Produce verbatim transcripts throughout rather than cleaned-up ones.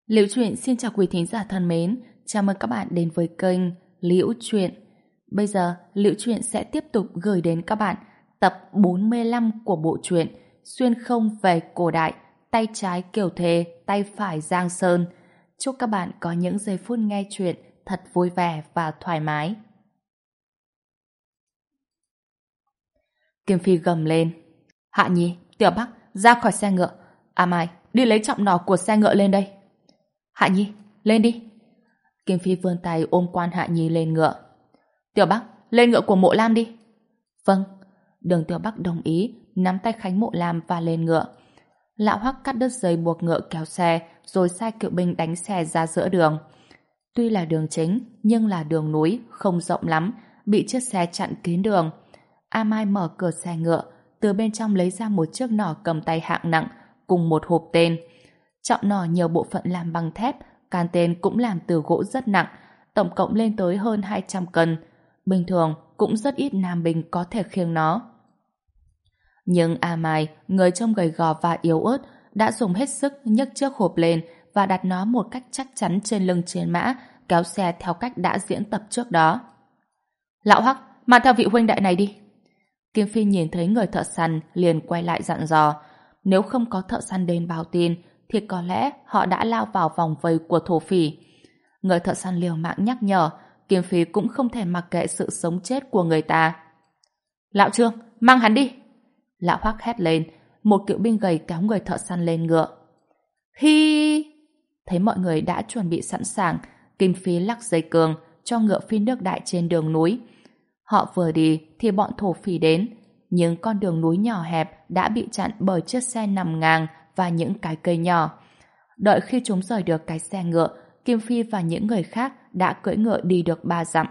Liễu Chuyện xin chào quý thính giả thân mến, chào mừng các bạn đến với kênh Liễu Chuyện. Bây giờ, Liễu Chuyện sẽ tiếp tục gửi đến các bạn tập bốn mươi lăm của bộ truyện Xuyên không về cổ đại, tay trái Kiều Thề, tay phải Giang Sơn. Chúc các bạn có những giây phút nghe chuyện thật vui vẻ và thoải mái. Kim Phi gầm lên. Hạ Nhi, Tiểu Bắc, ra khỏi xe ngựa. À Mai, đi lấy trọng nỏ của xe ngựa lên đây. Hạ Nhi, lên đi. Kim Phi vươn tay ôm Quan Hạ Nhi lên ngựa. Tiểu Bắc, lên ngựa của Mộ Lam đi. Vâng. Đường Tiểu Bắc đồng ý, nắm tay Khánh Mộ Lam và lên ngựa. Lão Hoắc cắt đứt dây buộc ngựa kéo xe, rồi sai kỵ binh đánh xe ra giữa đường. Tuy là đường chính, nhưng là đường núi, không rộng lắm, bị chiếc xe chặn kín đường. A Mai mở cửa xe ngựa, từ bên trong lấy ra một chiếc nỏ cầm tay hạng nặng, cùng một hộp tên. Trọng nỏ nhiều bộ phận làm bằng thép, can tên cũng làm từ gỗ rất nặng, tổng cộng lên tới hơn hai trăm cân. Bình thường cũng rất ít nam binh có thể khiêng nó. Nhưng A Mai, người trông gầy gò và yếu ớt, đã dùng hết sức nhấc chiếc hộp lên và đặt nó một cách chắc chắn trên lưng chiến mã, kéo xe theo cách đã diễn tập trước đó. Lão Hắc, mang theo vị huynh đệ này đi. Kim Phi nhìn thấy người thợ săn liền quay lại dặn dò. Nếu không có thợ săn đến báo tin thì có lẽ họ đã lao vào vòng vây của thổ phỉ. Người thợ săn liều mạng nhắc nhở, Kim Phi cũng không thể mặc kệ sự sống chết của người ta. Lão Trương, mang hắn đi. Lão Hoắc hét lên, một cựu binh gầy kéo người thợ săn lên ngựa. Hi! Thấy mọi người đã chuẩn bị sẵn sàng, Kim Phi lắc dây cương cho ngựa phi nước đại trên đường núi. Họ vừa đi thì bọn thổ phỉ đến, nhưng con đường núi nhỏ hẹp đã bị chặn bởi chiếc xe nằm ngang và những cái cây nhỏ. Đợi khi chúng rời được cái xe ngựa, Kim Phi và những người khác đã cưỡi ngựa đi được ba dặm.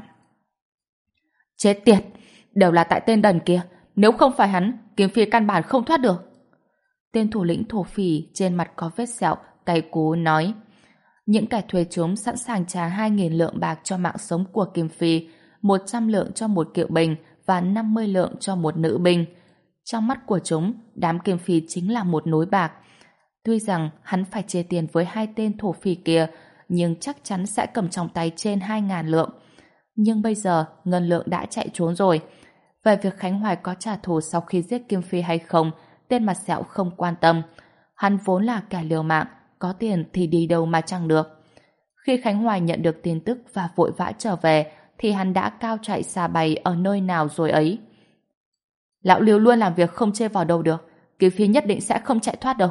Chết tiệt! Đều là tại tên đần kia. Nếu không phải hắn, Kim Phi căn bản không thoát được. Tên thủ lĩnh thổ phỉ trên mặt có vết sẹo, cay cú nói. Những kẻ thuê chúng sẵn sàng trả hai nghìn lượng bạc cho mạng sống của Kim Phi, một trăm lượng cho một cựu binh và năm mươi lượng cho một nữ binh. Trong mắt của chúng, đám Kim Phi chính là một núi bạc. Tuy rằng hắn phải chia tiền với hai tên thổ phỉ kia, nhưng chắc chắn sẽ cầm trong tay trên hai ngàn lượng. Nhưng bây giờ, Ngân Lượng đã chạy trốn rồi. Về việc Khánh Hoài có trả thù sau khi giết Kim Phi hay không, tên mặt sẹo không quan tâm. Hắn vốn là kẻ liều mạng, có tiền thì đi đâu mà chẳng được. Khi Khánh Hoài nhận được tin tức và vội vã trở về, thì hắn đã cao chạy xa bay ở nơi nào rồi ấy. Lão Liêu luôn làm việc không chê vào đâu được, Kim Phi nhất định sẽ không chạy thoát đâu.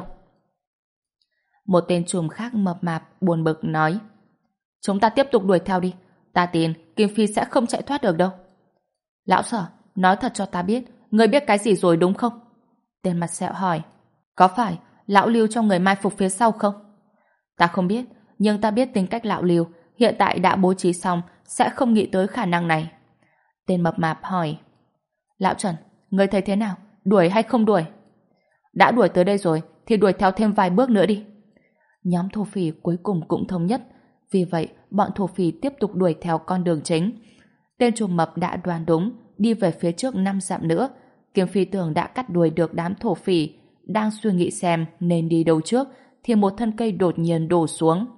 Một tên trùm khác mập mạp buồn bực nói. Chúng ta tiếp tục đuổi theo đi, ta tin Kim Phi sẽ không chạy thoát được đâu. Lão Sở, nói thật cho ta biết, ngươi biết cái gì rồi đúng không? Tên mặt sẹo hỏi. Có phải lão Lưu cho người mai phục phía sau không? Ta không biết, nhưng ta biết tính cách lão Lưu hiện tại đã bố trí xong, sẽ không nghĩ tới khả năng này. Tên mập mạp hỏi. Lão Trần, ngươi thấy thế nào? Đuổi hay không đuổi? Đã đuổi tới đây rồi thì đuổi theo thêm vài bước nữa đi. Nhóm thổ phỉ cuối cùng cũng thống nhất, vì vậy bọn thổ phỉ tiếp tục đuổi theo con đường chính. Tên trùm mập đã đoán đúng, đi về phía trước năm dặm nữa. Kiếm Phi tưởng đã cắt đuổi được đám thổ phỉ, đang suy nghĩ xem nên đi đâu trước thì một thân cây đột nhiên đổ xuống.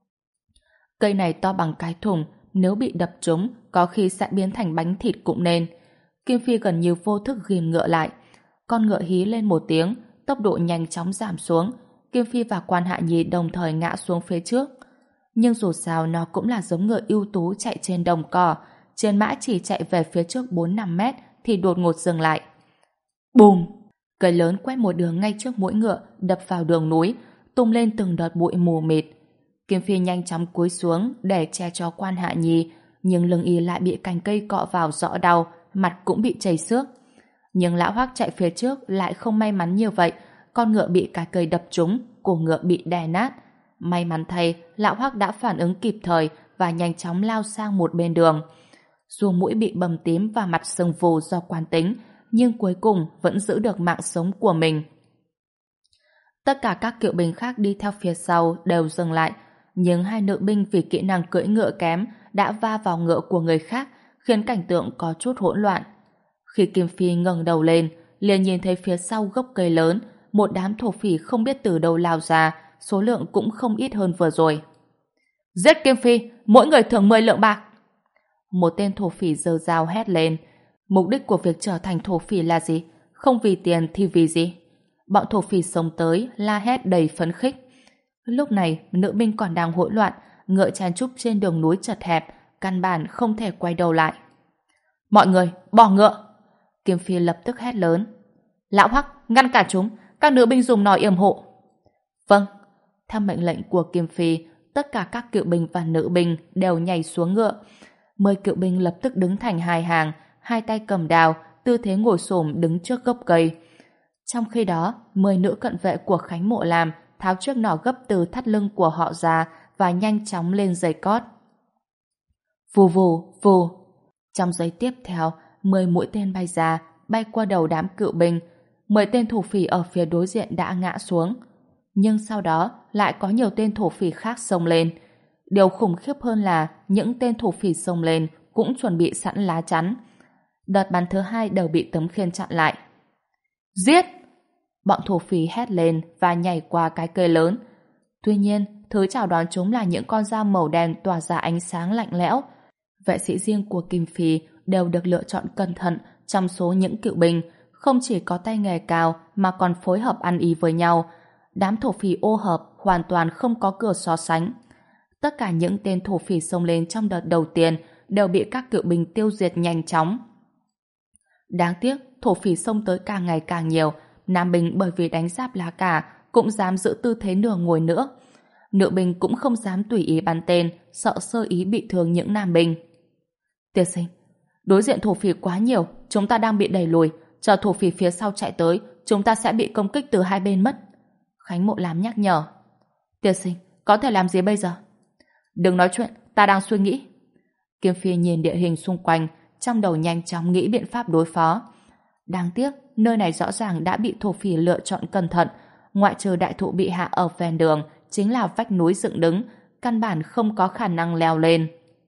Cây này to bằng cái thùng, nếu bị đập trúng có khi sẽ biến thành bánh thịt cũng nên. Kim Phi gần như vô thức ghim ngựa lại. Con ngựa hí lên một tiếng, tốc độ nhanh chóng giảm xuống. Kim Phi và Quan Hạ Nhi đồng thời ngã xuống phía trước. Nhưng dù sao nó cũng là giống ngựa ưu tú chạy trên đồng cỏ. Chiến mã chỉ chạy về phía trước bốn năm mét thì đột ngột dừng lại. Bùm! Cây lớn quét một đường ngay trước mũi ngựa, đập vào đường núi, tung lên từng đợt bụi mù mịt. Kim Phi nhanh chóng cúi xuống để che cho Quan Hạ Nhi, nhưng lưng y lại bị cành cây cọ vào rõ đau, mặt cũng bị chảy xước. Nhưng lão Hoắc chạy phía trước lại không may mắn như vậy, con ngựa bị cái cây đập trúng, cổ ngựa bị đè nát. May mắn thay, lão Hoắc đã phản ứng kịp thời và nhanh chóng lao sang một bên đường. Dù mũi bị bầm tím và mặt sưng vù do quán tính, nhưng cuối cùng vẫn giữ được mạng sống của mình. Tất cả các cựu binh khác đi theo phía sau đều dừng lại, nhưng hai nữ binh vì kỹ năng cưỡi ngựa kém đã va vào ngựa của người khác, khiến cảnh tượng có chút hỗn loạn. Khi Kim Phi ngẩng đầu lên, liền nhìn thấy phía sau gốc cây lớn, một đám thổ phỉ không biết từ đâu lao ra, số lượng cũng không ít hơn vừa rồi. Giết Kim Phi, mỗi người thưởng mười lượng bạc. Một tên thổ phỉ giơ dao hét lên. Mục đích của việc trở thành thổ phỉ là gì? Không vì tiền thì vì gì? Bọn thổ phỉ xông tới, la hét đầy phấn khích. Lúc này, nữ binh còn đang hỗn loạn, ngựa chen chúc trên đường núi chật hẹp, căn bản không thể quay đầu lại. Mọi người, bỏ ngựa! Kim Phi lập tức hét lớn. Lão Hắc, ngăn cản chúng, các nữ binh dùng nỏ yểm hộ. Vâng. Theo mệnh lệnh của Kim Phi, tất cả các cựu binh và nữ binh đều nhảy xuống ngựa. Mười cựu binh lập tức đứng thành hai hàng, hai tay cầm đao, tư thế ngồi xổm đứng trước gốc cây. Trong khi đó, mười nữ cận vệ của Khánh Mộ Lam tháo chiếc nỏ gấp từ thắt lưng của họ ra và nhanh chóng lên dây cót. Vù vù, vù. Trong giây tiếp theo, mười mũi tên bay ra, bay qua đầu đám cựu binh. Mười tên thổ phỉ ở phía đối diện đã ngã xuống. Nhưng sau đó lại có nhiều tên thổ phỉ khác xông lên. Điều khủng khiếp hơn là những tên thổ phỉ xông lên cũng chuẩn bị sẵn lá chắn. Đợt bắn thứ hai đều bị tấm khiên chặn lại. Giết! Bọn thổ phỉ hét lên và nhảy qua cái cây lớn. Tuy nhiên, thứ chào đón chúng là những con dao màu đen tỏa ra ánh sáng lạnh lẽo. Vệ sĩ riêng của Kim Phi đều được lựa chọn cẩn thận trong số những cựu binh, không chỉ có tay nghề cao mà còn phối hợp ăn ý với nhau. Đám thổ phỉ ô hợp hoàn toàn không có cửa so sánh. Tất cả những tên thổ phỉ xông lên trong đợt đầu tiên đều bị các cựu binh tiêu diệt nhanh chóng. Đáng tiếc, thổ phỉ xông tới càng ngày càng nhiều. Nam binh bởi vì đánh giáp lá cả cũng dám giữ tư thế nửa ngồi nữa. Nữ binh cũng không dám tùy ý bắn tên, sợ sơ ý bị thương những nam binh. Tiên sinh, đối diện thổ phỉ quá nhiều, chúng ta đang bị đẩy lùi. Chờ thổ phỉ phía sau chạy tới, chúng ta sẽ bị công kích từ hai bên mất. Khánh Mộ Lam nhắc nhở. Tiên sinh, có thể làm gì bây giờ? Đừng nói chuyện, ta đang suy nghĩ. Kim Phi nhìn địa hình xung quanh, trong đầu nhanh chóng nghĩ biện pháp đối phó. Đáng tiếc, nơi này rõ ràng đã bị thổ phỉ lựa chọn cẩn thận. Ngoại trừ đại thụ bị hạ ở ven đường, chính là vách núi dựng đứng, căn bản không có khả năng leo lên.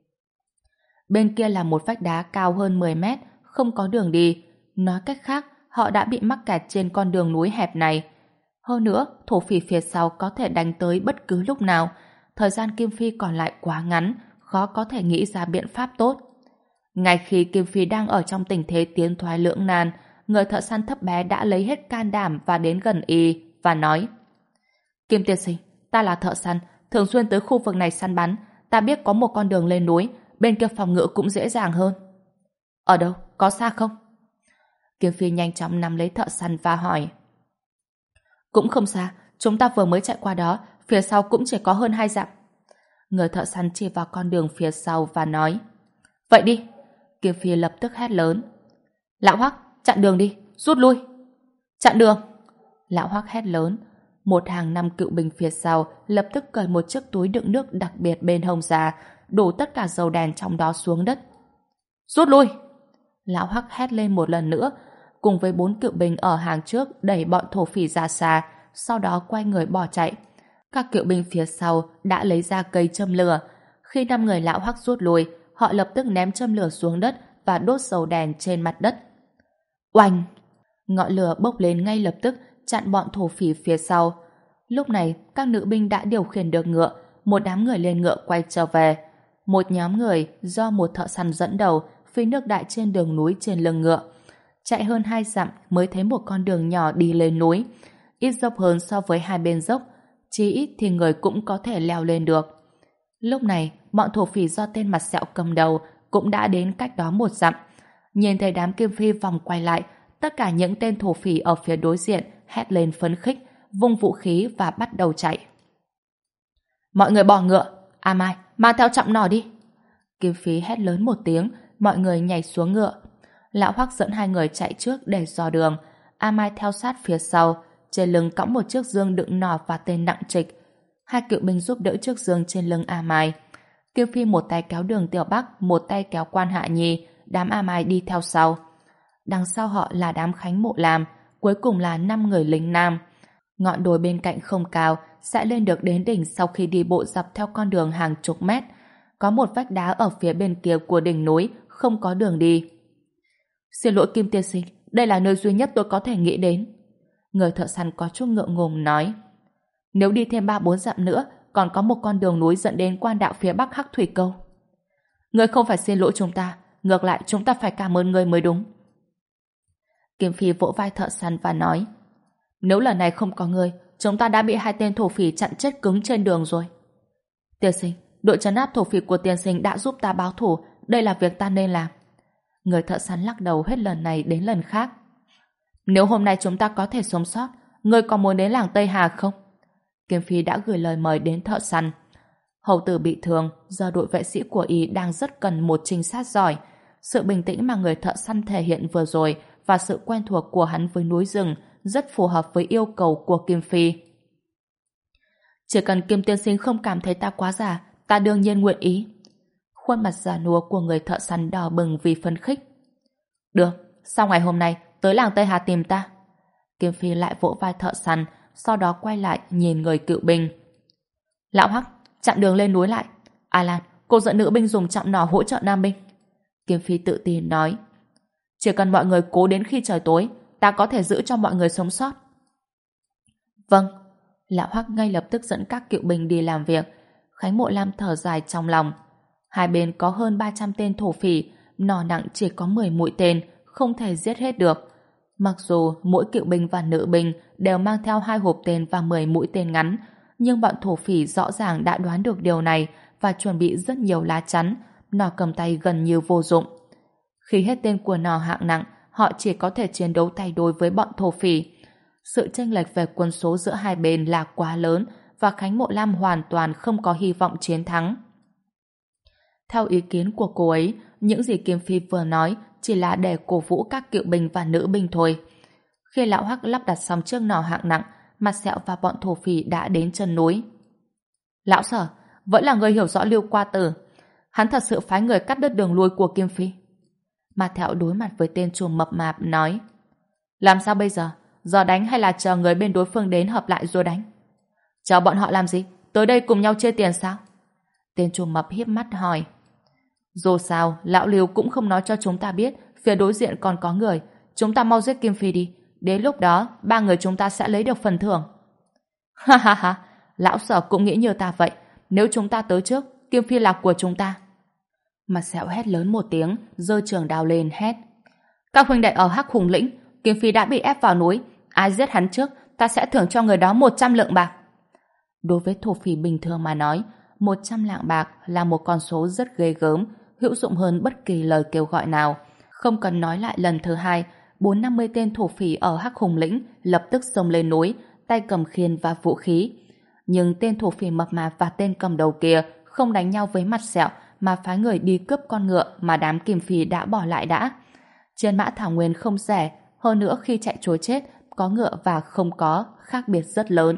Bên kia là một vách đá cao hơn mười mét, không có đường đi. Nói cách khác, họ đã bị mắc kẹt trên con đường núi hẹp này. Hơn nữa, thổ phỉ phía sau có thể đánh tới bất cứ lúc nào. Thời gian Kim Phi còn lại quá ngắn, khó có thể nghĩ ra biện pháp tốt. Ngay khi Kim Phi đang ở trong tình thế tiến thoái lưỡng nan, người thợ săn thấp bé đã lấy hết can đảm và đến gần y và nói: Kim tiên sinh, ta là thợ săn, thường xuyên tới khu vực này săn bắn. Ta biết có một con đường lên núi, bên kia phòng ngự cũng dễ dàng hơn. Ở đâu? Có xa không? Kim Phi nhanh chóng nắm lấy thợ săn và hỏi. Cũng không xa, chúng ta vừa mới chạy qua đó, phía sau cũng chỉ có hơn hai dặm. Người thợ săn chỉ vào con đường phía sau và nói. Vậy đi. Kim Phi lập tức hét lớn. Lão Hoắc, chặn đường đi, rút lui. Chặn đường. Lão Hoắc hét lớn. Một hàng năm cựu binh phía sau lập tức cởi một chiếc túi đựng nước đặc biệt bên hông ra, đổ tất cả dầu đèn trong đó xuống đất. Rút lui. Lão Hoắc hét lên một lần nữa, cùng với bốn cựu binh ở hàng trước đẩy bọn thổ phỉ ra xa, sau đó quay người bỏ chạy. Các cựu binh phía sau đã lấy ra cây châm lửa. Khi năm người Lão Hoắc rút lui, họ lập tức ném châm lửa xuống đất và đốt dầu đèn trên mặt đất. Oanh! Ngọn lửa bốc lên ngay lập tức, chặn bọn thổ phỉ phía sau. Lúc này, các nữ binh đã điều khiển được ngựa, một đám người lên ngựa quay trở về. Một nhóm người do một thợ săn dẫn đầu phi nước đại trên đường núi trên lưng ngựa. Chạy hơn hai dặm mới thấy một con đường nhỏ đi lên núi, ít dốc hơn so với hai bên dốc, chí ít thì người cũng có thể leo lên được. Lúc này, bọn thổ phỉ do tên mặt sẹo cầm đầu cũng đã đến cách đó một dặm. Nhìn thấy đám Kim Phi vòng quay lại, tất cả những tên thổ phỉ ở phía đối diện hét lên phấn khích, vung vũ khí và bắt đầu chạy. Mọi người bỏ ngựa, A Mai, mang theo trọng nỏ đi. Kim Phi hét lớn một tiếng, mọi người nhảy xuống ngựa. Lão Hoắc dẫn hai người chạy trước để dò đường, A Mai theo sát phía sau, trên lưng cõng một chiếc dương đựng nỏ và tên nặng trịch. Hai cựu binh giúp đỡ chiếc dương trên lưng A Mai. Kim Phi một tay kéo Đường Tiểu Bắc, một tay kéo Quan Hạ Nhi, đám A Mai đi theo sau. Đằng sau họ là đám Khánh Mộ Lam, cuối cùng là năm người lính nam. Ngọn đồi bên cạnh không cao, sẽ lên được đến đỉnh sau khi đi bộ dọc theo con đường hàng chục mét. Có một vách đá ở phía bên kia của đỉnh núi, không có đường đi. Xin lỗi Kim tiên sinh, đây là nơi duy nhất tôi có thể nghĩ đến. Người thợ săn có chút ngượng ngùng nói. Nếu đi thêm ba bốn dặm nữa, còn có một con đường núi dẫn đến quan đạo phía bắc Hắc Thủy Câu. Ngươi không phải xin lỗi chúng ta, ngược lại chúng ta phải cảm ơn ngươi mới đúng. Kim Phi vỗ vai thợ săn và nói, nếu lần này không có ngươi, chúng ta đã bị hai tên thổ phỉ chặn chết cứng trên đường rồi. Tiên sinh, đội trấn áp thổ phỉ của tiên sinh đã giúp ta báo thù, đây là việc ta nên làm. Người thợ săn lắc đầu hết lần này đến lần khác. Nếu hôm nay chúng ta có thể sống sót, ngươi có muốn đến làng Tây Hà không? Kim Phi đã gửi lời mời đến thợ săn. Hầu tử bị thương, giờ đội vệ sĩ của y đang rất cần một trinh sát giỏi. Sự bình tĩnh mà người thợ săn thể hiện vừa rồi và sự quen thuộc của hắn với núi rừng rất phù hợp với yêu cầu của Kim Phi. Chỉ cần Kim tiên sinh không cảm thấy ta quá già, ta đương nhiên nguyện ý. Khuôn mặt già nua của người thợ săn đỏ bừng vì phấn khích. Được, sau ngày hôm nay tới làng Tây Hà tìm ta. Kim Phi lại vỗ vai thợ săn, sau đó quay lại nhìn người cựu binh. Lão Hắc, chặn đường lên núi lại. Alan, cô dẫn nữ binh dùng trọng nỏ hỗ trợ nam binh. Kim Phi tự tin nói. Chỉ cần mọi người cố đến khi trời tối, ta có thể giữ cho mọi người sống sót. Vâng. Lão Hắc ngay lập tức dẫn các cựu binh đi làm việc. Khánh Mộ Lam thở dài trong lòng. Hai bên có hơn ba trăm tên thổ phỉ, nỏ nặng chỉ có mười mũi tên, không thể giết hết được. Mặc dù mỗi cựu binh và nữ binh đều mang theo hai hộp tên và mười mũi tên ngắn, nhưng bọn thổ phỉ rõ ràng đã đoán được điều này và chuẩn bị rất nhiều lá chắn, nỏ cầm tay gần như vô dụng. Khi hết tên của nỏ hạng nặng, họ chỉ có thể chiến đấu tay đôi với bọn thổ phỉ. Sự chênh lệch về quân số giữa hai bên là quá lớn và Khánh Mộ Lam hoàn toàn không có hy vọng chiến thắng. Theo ý kiến của cô ấy, những gì Kim Phi vừa nói chỉ là để cổ vũ các cựu binh và nữ binh thôi. Khi lão Hắc lắp đặt xong chiếc nỏ hạng nặng, Mặt Sẹo và bọn thổ phỉ đã đến chân núi. Lão Sở, vẫn là người hiểu rõ Lưu Qua Tử. Hắn thật sự phái người cắt đứt đường lui của Kim Phi. Mặt Thẹo đối mặt với tên trùm mập mạp nói. Làm sao bây giờ? Giờ đánh hay là chờ người bên đối phương đến hợp lại rồi đánh? Chờ bọn họ làm gì? Tới đây cùng nhau chia tiền sao? Tên trùm mập híp mắt hỏi. Dù sao, lão Lưu cũng không nói cho chúng ta biết phía đối diện còn có người. Chúng ta mau giết Kim Phi đi. Đến lúc đó, ba người chúng ta sẽ lấy được phần thưởng. Ha ha ha, lão Sở cũng nghĩ như ta vậy. Nếu chúng ta tới trước, Kim Phi là của chúng ta. Mặt Sẹo hét lớn một tiếng, giơ trường đao lên hét. Các huynh đệ ở Hắc Hùng Lĩnh, Kim Phi đã bị ép vào núi. Ai giết hắn trước, ta sẽ thưởng cho người đó một trăm lượng bạc. Đối với thổ phỉ bình thường mà nói, một trăm lạng bạc là một con số rất ghê gớm, hữu dụng hơn bất kỳ lời kêu gọi nào. Không cần nói lại lần thứ hai, bốn năm mươi tên thổ phỉ ở Hắc Hùng Lĩnh lập tức xông lên núi, tay cầm khiên và vũ khí. Nhưng tên thổ phỉ mập mạp và tên cầm đầu kia không đánh nhau với Mặt Sẹo mà phái người đi cướp con ngựa mà đám Kim Phi đã bỏ lại đã. Trên mã thảo nguyên không rẻ, hơn nữa khi chạy trối chết, có ngựa và không có, khác biệt rất lớn.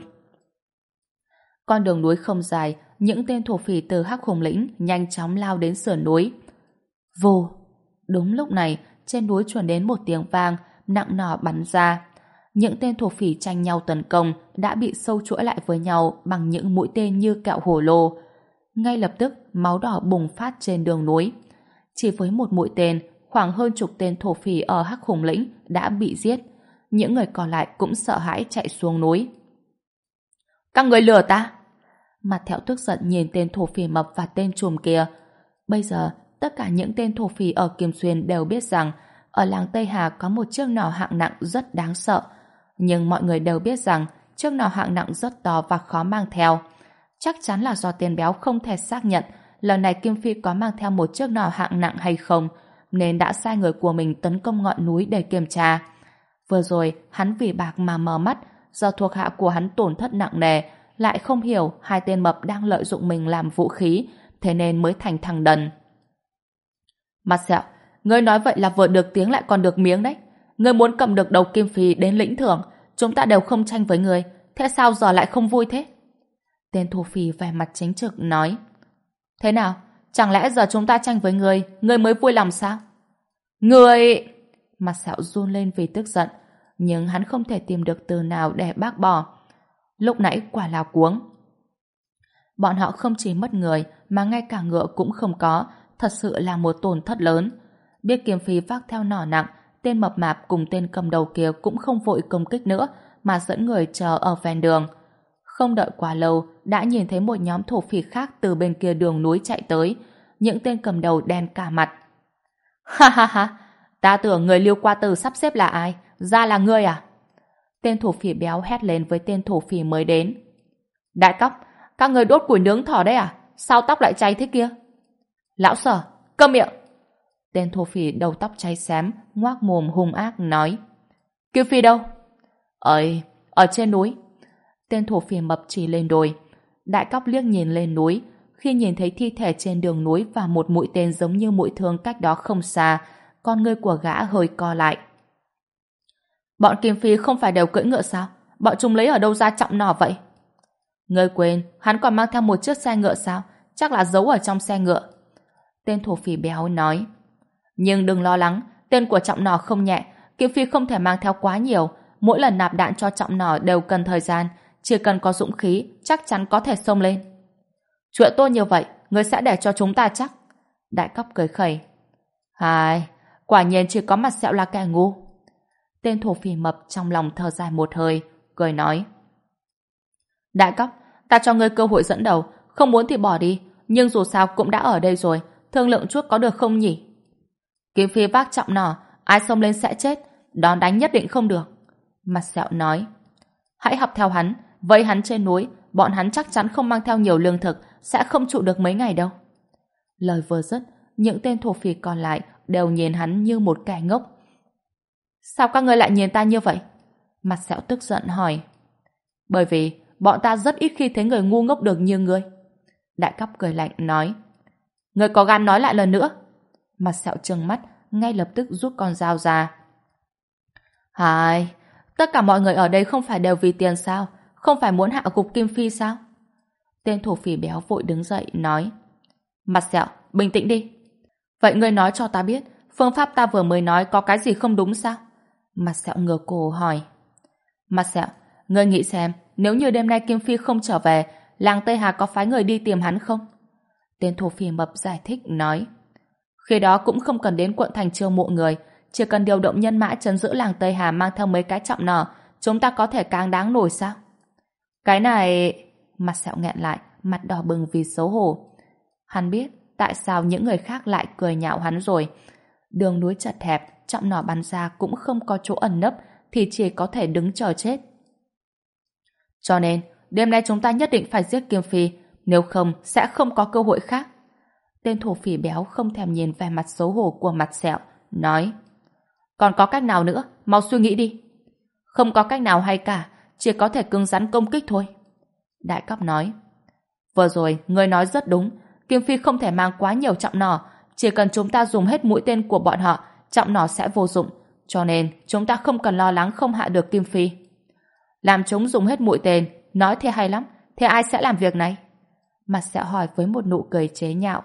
Con đường núi không dài, những tên thổ phỉ từ Hắc Hùng Lĩnh nhanh chóng lao đến sườn núi. Vù! Đúng lúc này, trên núi truyền đến một tiếng vang, nặng nỏ bắn ra. Những tên thổ phỉ tranh nhau tấn công đã bị sâu chuỗi lại với nhau bằng những mũi tên như kẹo hổ lô. Ngay lập tức, máu đỏ bùng phát trên đường núi. Chỉ với một mũi tên, khoảng hơn chục tên thổ phỉ ở Hắc Hùng Lĩnh đã bị giết. Những người còn lại cũng sợ hãi chạy xuống núi. Các người lừa ta! Mặt Thẹo tức giận nhìn tên thổ phỉ mập và tên trùm kia. Bây giờ, tất cả những tên thổ phỉ ở Kim Xuyên đều biết rằng ở làng Tây Hà có một chiếc nỏ hạng nặng rất đáng sợ. Nhưng mọi người đều biết rằng chiếc nỏ hạng nặng rất to và khó mang theo. Chắc chắn là do tên béo không thể xác nhận lần này Kim Phi có mang theo một chiếc nỏ hạng nặng hay không, nên đã sai người của mình tấn công ngọn núi để kiểm tra. Vừa rồi, hắn vì bạc mà mờ mắt, do thuộc hạ của hắn tổn thất nặng nề, lại không hiểu hai tên mập đang lợi dụng mình làm vũ khí, thế nên mới thành thằng đần. Mặt Sẹo, ngươi nói vậy là vừa được tiếng lại còn được miếng đấy. Ngươi muốn cầm được đầu Kim Phi đến lĩnh thưởng, chúng ta đều không tranh với ngươi, thế sao giờ lại không vui thế? Tên thổ phỉ vẻ mặt chính trực nói. Thế nào? Chẳng lẽ giờ chúng ta tranh với ngươi, ngươi mới vui lòng sao? Ngươi... Mặt Sẹo run lên vì tức giận, nhưng hắn không thể tìm được từ nào để bác bỏ. Lúc nãy quả là cuống. Bọn họ không chỉ mất người, mà ngay cả ngựa cũng không có, thật sự là một tổn thất lớn. Biết Kim Phi vác theo nỏ nặng, tên mập mạp cùng tên cầm đầu kia cũng không vội công kích nữa, mà dẫn người chờ ở ven đường. Không đợi quá lâu, đã nhìn thấy một nhóm thổ phỉ khác từ bên kia đường núi chạy tới. Những tên cầm đầu đen cả mặt. Ha ha ha, ta tưởng người Lưu Qua Tử sắp xếp là ai, ra là ngươi à? Tên thổ phỉ béo hét lên với tên thổ phỉ mới đến. Đại cóc, các người đốt củi nướng thỏ đấy à? Sao tóc lại cháy thế kia? Lão Sở, câm miệng! Tên thổ phỉ đầu tóc cháy xém, ngoác mồm hung ác nói. Kiều Phi đâu? Ơi, ở trên núi. Tên thổ phỉ mập chỉ lên đồi. Đại cóc liếc nhìn lên núi. Khi nhìn thấy thi thể trên đường núi và một mũi tên giống như mũi thương cách đó không xa, con ngươi của gã hơi co lại. Bọn Kim Phi không phải đều cưỡi ngựa sao? Bọn chúng lấy ở đâu ra trọng nỏ vậy? Ngươi quên, hắn còn mang theo một chiếc xe ngựa sao? Chắc là giấu ở trong xe ngựa. Tên thổ phỉ béo nói. Nhưng đừng lo lắng, tên của trọng nỏ không nhẹ. Kim Phi không thể mang theo quá nhiều. Mỗi lần nạp đạn cho trọng nỏ đều cần thời gian. Chỉ cần có dũng khí, chắc chắn có thể xông lên. Chuyện tốt như vậy, ngươi sẽ để cho chúng ta chắc. Đại cóc cười khẩy. Hai, quả nhiên chỉ có mặt sẹo là kẻ ngu. Tên thổ phỉ mập trong lòng thở dài một hơi, cười nói. Đại cóc, ta cho ngươi cơ hội dẫn đầu, không muốn thì bỏ đi, nhưng dù sao cũng đã ở đây rồi, thương lượng chút có được không nhỉ? Kim Phi vác trọng nỏ, ai xông lên sẽ chết, đón đánh nhất định không được. Mặt sẹo nói. Hãy học theo hắn, vây hắn trên núi, bọn hắn chắc chắn không mang theo nhiều lương thực, sẽ không trụ được mấy ngày đâu. Lời vừa dứt, những tên thổ phỉ còn lại đều nhìn hắn như một kẻ ngốc. Sao các ngươi lại nhìn ta như vậy? Mặt sẹo tức giận hỏi. Bởi vì bọn ta rất ít khi thấy người ngu ngốc được như ngươi. Đại cóc cười lạnh nói. Ngươi có gan nói lại lần nữa? Mặt sẹo trừng mắt, ngay lập tức rút con dao ra. Hai, tất cả mọi người ở đây không phải đều vì tiền sao? Không phải muốn hạ gục Kim Phi sao? Tên thổ phỉ béo vội đứng dậy nói. Mặt sẹo, bình tĩnh đi. Vậy ngươi nói cho ta biết, phương pháp ta vừa mới nói có cái gì không đúng sao? Mặt sẹo ngửa cổ hỏi. Mặt sẹo, ngươi nghĩ xem, nếu như đêm nay Kim Phi không trở về, làng Tây Hà có phái người đi tìm hắn không? Tên thổ phỉ mập giải thích nói. Khi đó cũng không cần đến quận thành chiêu mộ người, chỉ cần điều động nhân mã trấn giữ làng Tây Hà mang theo mấy cái trọng nỏ, chúng ta có thể càng đáng nổi sao? Cái này... Mặt sẹo nghẹn lại, mặt đỏ bừng vì xấu hổ. Hắn biết tại sao những người khác lại cười nhạo hắn rồi. Đường núi chật hẹp, trọng nỏ bắn ra cũng không có chỗ ẩn nấp, thì chỉ có thể đứng chờ chết. Cho nên, đêm nay chúng ta nhất định phải giết Kim Phi, nếu không sẽ không có cơ hội khác. Tên thổ phỉ béo không thèm nhìn vẻ mặt xấu hổ của mặt sẹo, nói. Còn có cách nào nữa, mau suy nghĩ đi. Không có cách nào hay cả, chỉ có thể cứng rắn công kích thôi. Đại cóc nói. Vừa rồi, ngươi nói rất đúng, Kim Phi không thể mang quá nhiều trọng nỏ, chỉ cần chúng ta dùng hết mũi tên của bọn họ, trọng nỏ sẽ vô dụng, cho nên chúng ta không cần lo lắng không hạ được Kim Phi. Làm chúng dùng hết mũi tên, nói thế hay lắm, thế ai sẽ làm việc này? Mặt sẹo hỏi với một nụ cười chế nhạo.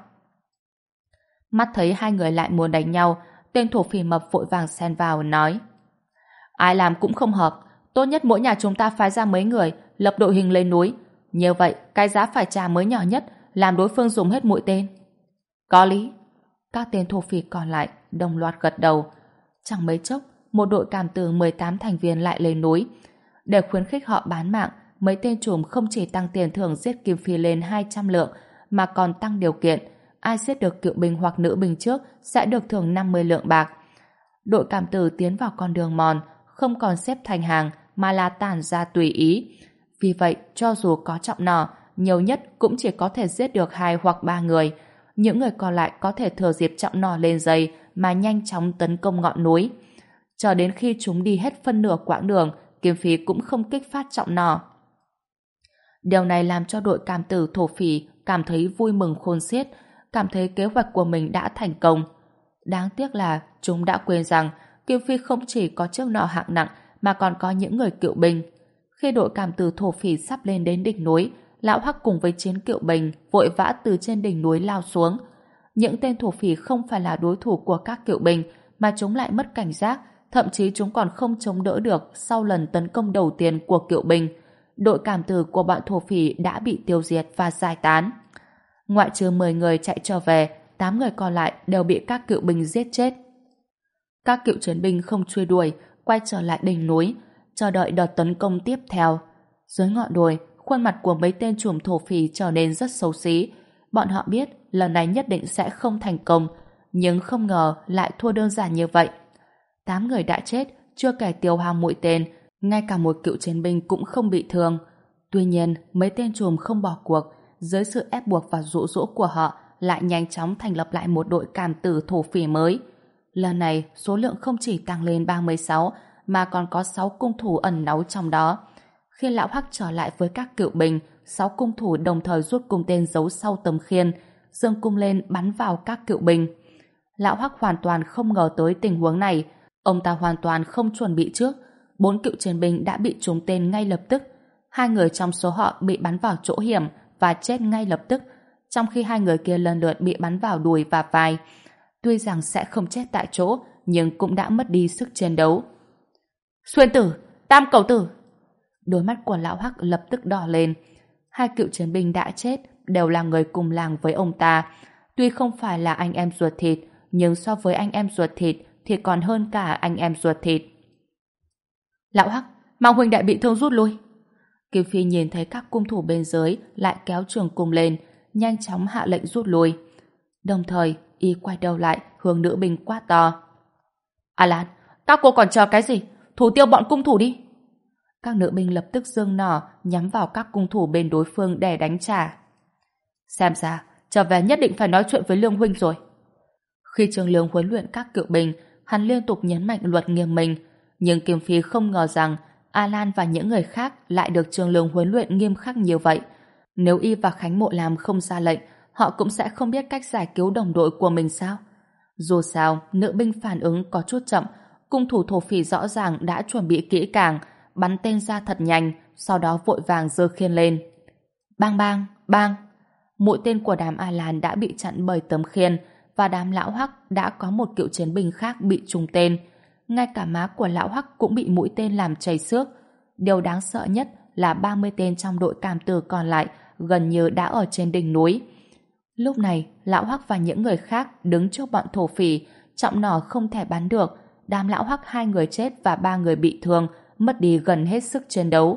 Mắt thấy hai người lại muốn đánh nhau, tên thổ phỉ mập vội vàng xen vào nói. Ai làm cũng không hợp, tốt nhất mỗi nhà chúng ta phái ra mấy người, lập đội hình lên núi. Như vậy, cái giá phải trả mới nhỏ nhất, làm đối phương dùng hết mũi tên. Có lý. Các tên thổ phỉ còn lại đồng loạt gật đầu. Chẳng mấy chốc, một đội cảm tử mười tám thành viên lại lên núi. Để khuyến khích họ bán mạng, mấy tên trùm không chỉ tăng tiền thưởng giết Kim Phi lên hai trăm lượng, mà còn tăng điều kiện. Ai giết được cựu binh hoặc nữ binh trước sẽ được thưởng năm mươi lượng bạc. Đội cảm tử tiến vào con đường mòn, không còn xếp thành hàng mà là tản ra tùy ý. Vì vậy, cho dù có trọng nỏ, nhiều nhất cũng chỉ có thể giết được hai hoặc ba người. Những người còn lại có thể thừa dịp trọng nỏ lên dây mà nhanh chóng tấn công ngọn núi. Cho đến khi chúng đi hết phân nửa quãng đường, Kim Phi cũng không kích phát trọng nỏ. Điều này làm cho đội cảm tử thổ phỉ cảm thấy vui mừng khôn xiết, cảm thấy kế hoạch của mình đã thành công. Đáng tiếc là chúng đã quên rằng Kim Phi không chỉ có chiếc nỏ hạng nặng mà còn có những người cựu binh. Khi đội cảm tử thổ phỉ sắp lên đến đỉnh núi, Lão Hắc cùng với chiến cựu binh vội vã từ trên đỉnh núi lao xuống. Những tên thổ phỉ không phải là đối thủ của các cựu binh, mà chúng lại mất cảnh giác, thậm chí chúng còn không chống đỡ được sau lần tấn công đầu tiên của cựu binh. Đội cảm tử của bọn thổ phỉ đã bị tiêu diệt và giải tán. Ngoại trừ mười người chạy trở về, tám người còn lại đều bị các cựu binh giết chết. Các cựu chiến binh không truy đuổi, quay trở lại đỉnh núi, chờ đợi đợt tấn công tiếp theo. Dưới ngọn đồi, khuôn mặt của mấy tên trùm thổ phỉ trở nên rất xấu xí. Bọn họ biết lần này nhất định sẽ không thành công, nhưng không ngờ lại thua đơn giản như vậy. Tám người đã chết, chưa kể tiêu hao mũi tên, ngay cả một cựu chiến binh cũng không bị thương. Tuy nhiên, mấy tên trùm không bỏ cuộc, dưới sự ép buộc và dụ dỗ của họ lại nhanh chóng thành lập lại một đội cảm tử thổ phỉ mới. Lần này, số lượng không chỉ tăng lên ba mươi sáu, mà còn có sáu cung thủ ẩn náu trong đó. Khi lão Hắc trở lại với các cựu binh, sáu cung thủ đồng thời rút cung tên giấu sau tấm khiên, giương cung lên bắn vào các cựu binh. Lão Hắc hoàn toàn không ngờ tới tình huống này, ông ta hoàn toàn không chuẩn bị trước. Bốn cựu chiến binh đã bị trúng tên ngay lập tức. Hai người trong số họ bị bắn vào chỗ hiểm và chết ngay lập tức, trong khi hai người kia lần lượt bị bắn vào đùi và vai. Tuy rằng sẽ không chết tại chỗ, nhưng cũng đã mất đi sức chiến đấu. Xuyên tử! Tam cầu tử! Đôi mắt của lão Hắc lập tức đỏ lên. Hai cựu chiến binh đã chết đều là người cùng làng với ông ta. Tuy không phải là anh em ruột thịt, nhưng so với anh em ruột thịt thì còn hơn cả anh em ruột thịt. Lão Hắc, Mao huynh đệ bị thương rút lui. Kim Phi nhìn thấy các cung thủ bên dưới lại kéo trường cung lên, nhanh chóng hạ lệnh rút lui. Đồng thời, y quay đầu lại hướng nữ binh quát to. A Lan, các cô còn chờ cái gì? Thủ tiêu bọn cung thủ đi. Các nữ binh lập tức giương nỏ nhắm vào các cung thủ bên đối phương để đánh trả. Xem ra, trở về nhất định phải nói chuyện với Lương huynh rồi. Khi Trương Lương huấn luyện các cựu binh, hắn liên tục nhấn mạnh luật nghiêm minh, nhưng Kim Phi không ngờ rằng A Lan và những người khác lại được Trương Lương huấn luyện nghiêm khắc như vậy. Nếu y và Khánh Mộ Lam không ra lệnh, họ cũng sẽ không biết cách giải cứu đồng đội của mình sao? Dù sao, nữ binh phản ứng có chút chậm, cung thủ thổ phỉ rõ ràng đã chuẩn bị kỹ càng, bắn tên ra thật nhanh, sau đó vội vàng giơ khiên lên. Bang bang, bang! Mũi tên của đám A Lan đã bị chặn bởi tấm khiên, và đám lão Hắc đã có một cựu chiến binh khác bị trúng tên. Ngay cả má của lão Hắc cũng bị mũi tên làm chảy xước. Điều đáng sợ nhất là ba mươi tên trong đội cảm tử còn lại gần như đã ở trên đỉnh núi. Lúc này, lão Hắc và những người khác đứng trước bọn thổ phỉ, trọng nỏ không thể bắn được. Đám lão Hắc hai người chết và ba người bị thương, mất đi gần hết sức chiến đấu.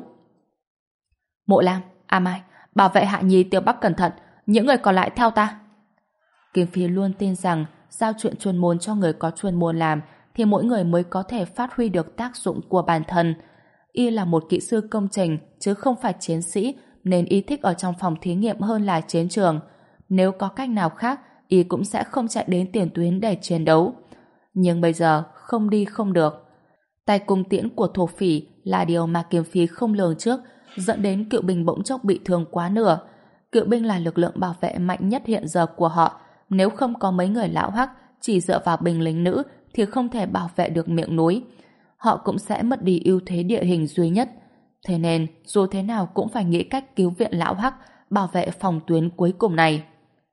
Mộ Lam, A Mai, bảo vệ Hạ Nhi, Tiêu Bắc cẩn thận, những người còn lại theo ta. Kim Phi luôn tin rằng giao chuyện chuyên môn cho người có chuyên môn làm thì mỗi người mới có thể phát huy được tác dụng của bản thân. Y là một kỹ sư công trình chứ không phải chiến sĩ, nên y thích ở trong phòng thí nghiệm hơn là chiến trường. Nếu có cách nào khác, y cũng sẽ không chạy đến tiền tuyến để chiến đấu. Nhưng bây giờ không đi không được. Tay cung tiễn của thổ phỉ là điều mà Kim Phi không lường trước, dẫn đến cựu binh bỗng chốc bị thương quá nửa. Cựu binh là lực lượng bảo vệ mạnh nhất hiện giờ của họ. Nếu không có mấy người lão Hắc, chỉ dựa vào binh lính nữ thì không thể bảo vệ được miệng núi. Họ cũng sẽ mất đi ưu thế địa hình duy nhất. Thế nên, dù thế nào cũng phải nghĩ cách cứu viện lão Hắc, bảo vệ phòng tuyến cuối cùng này.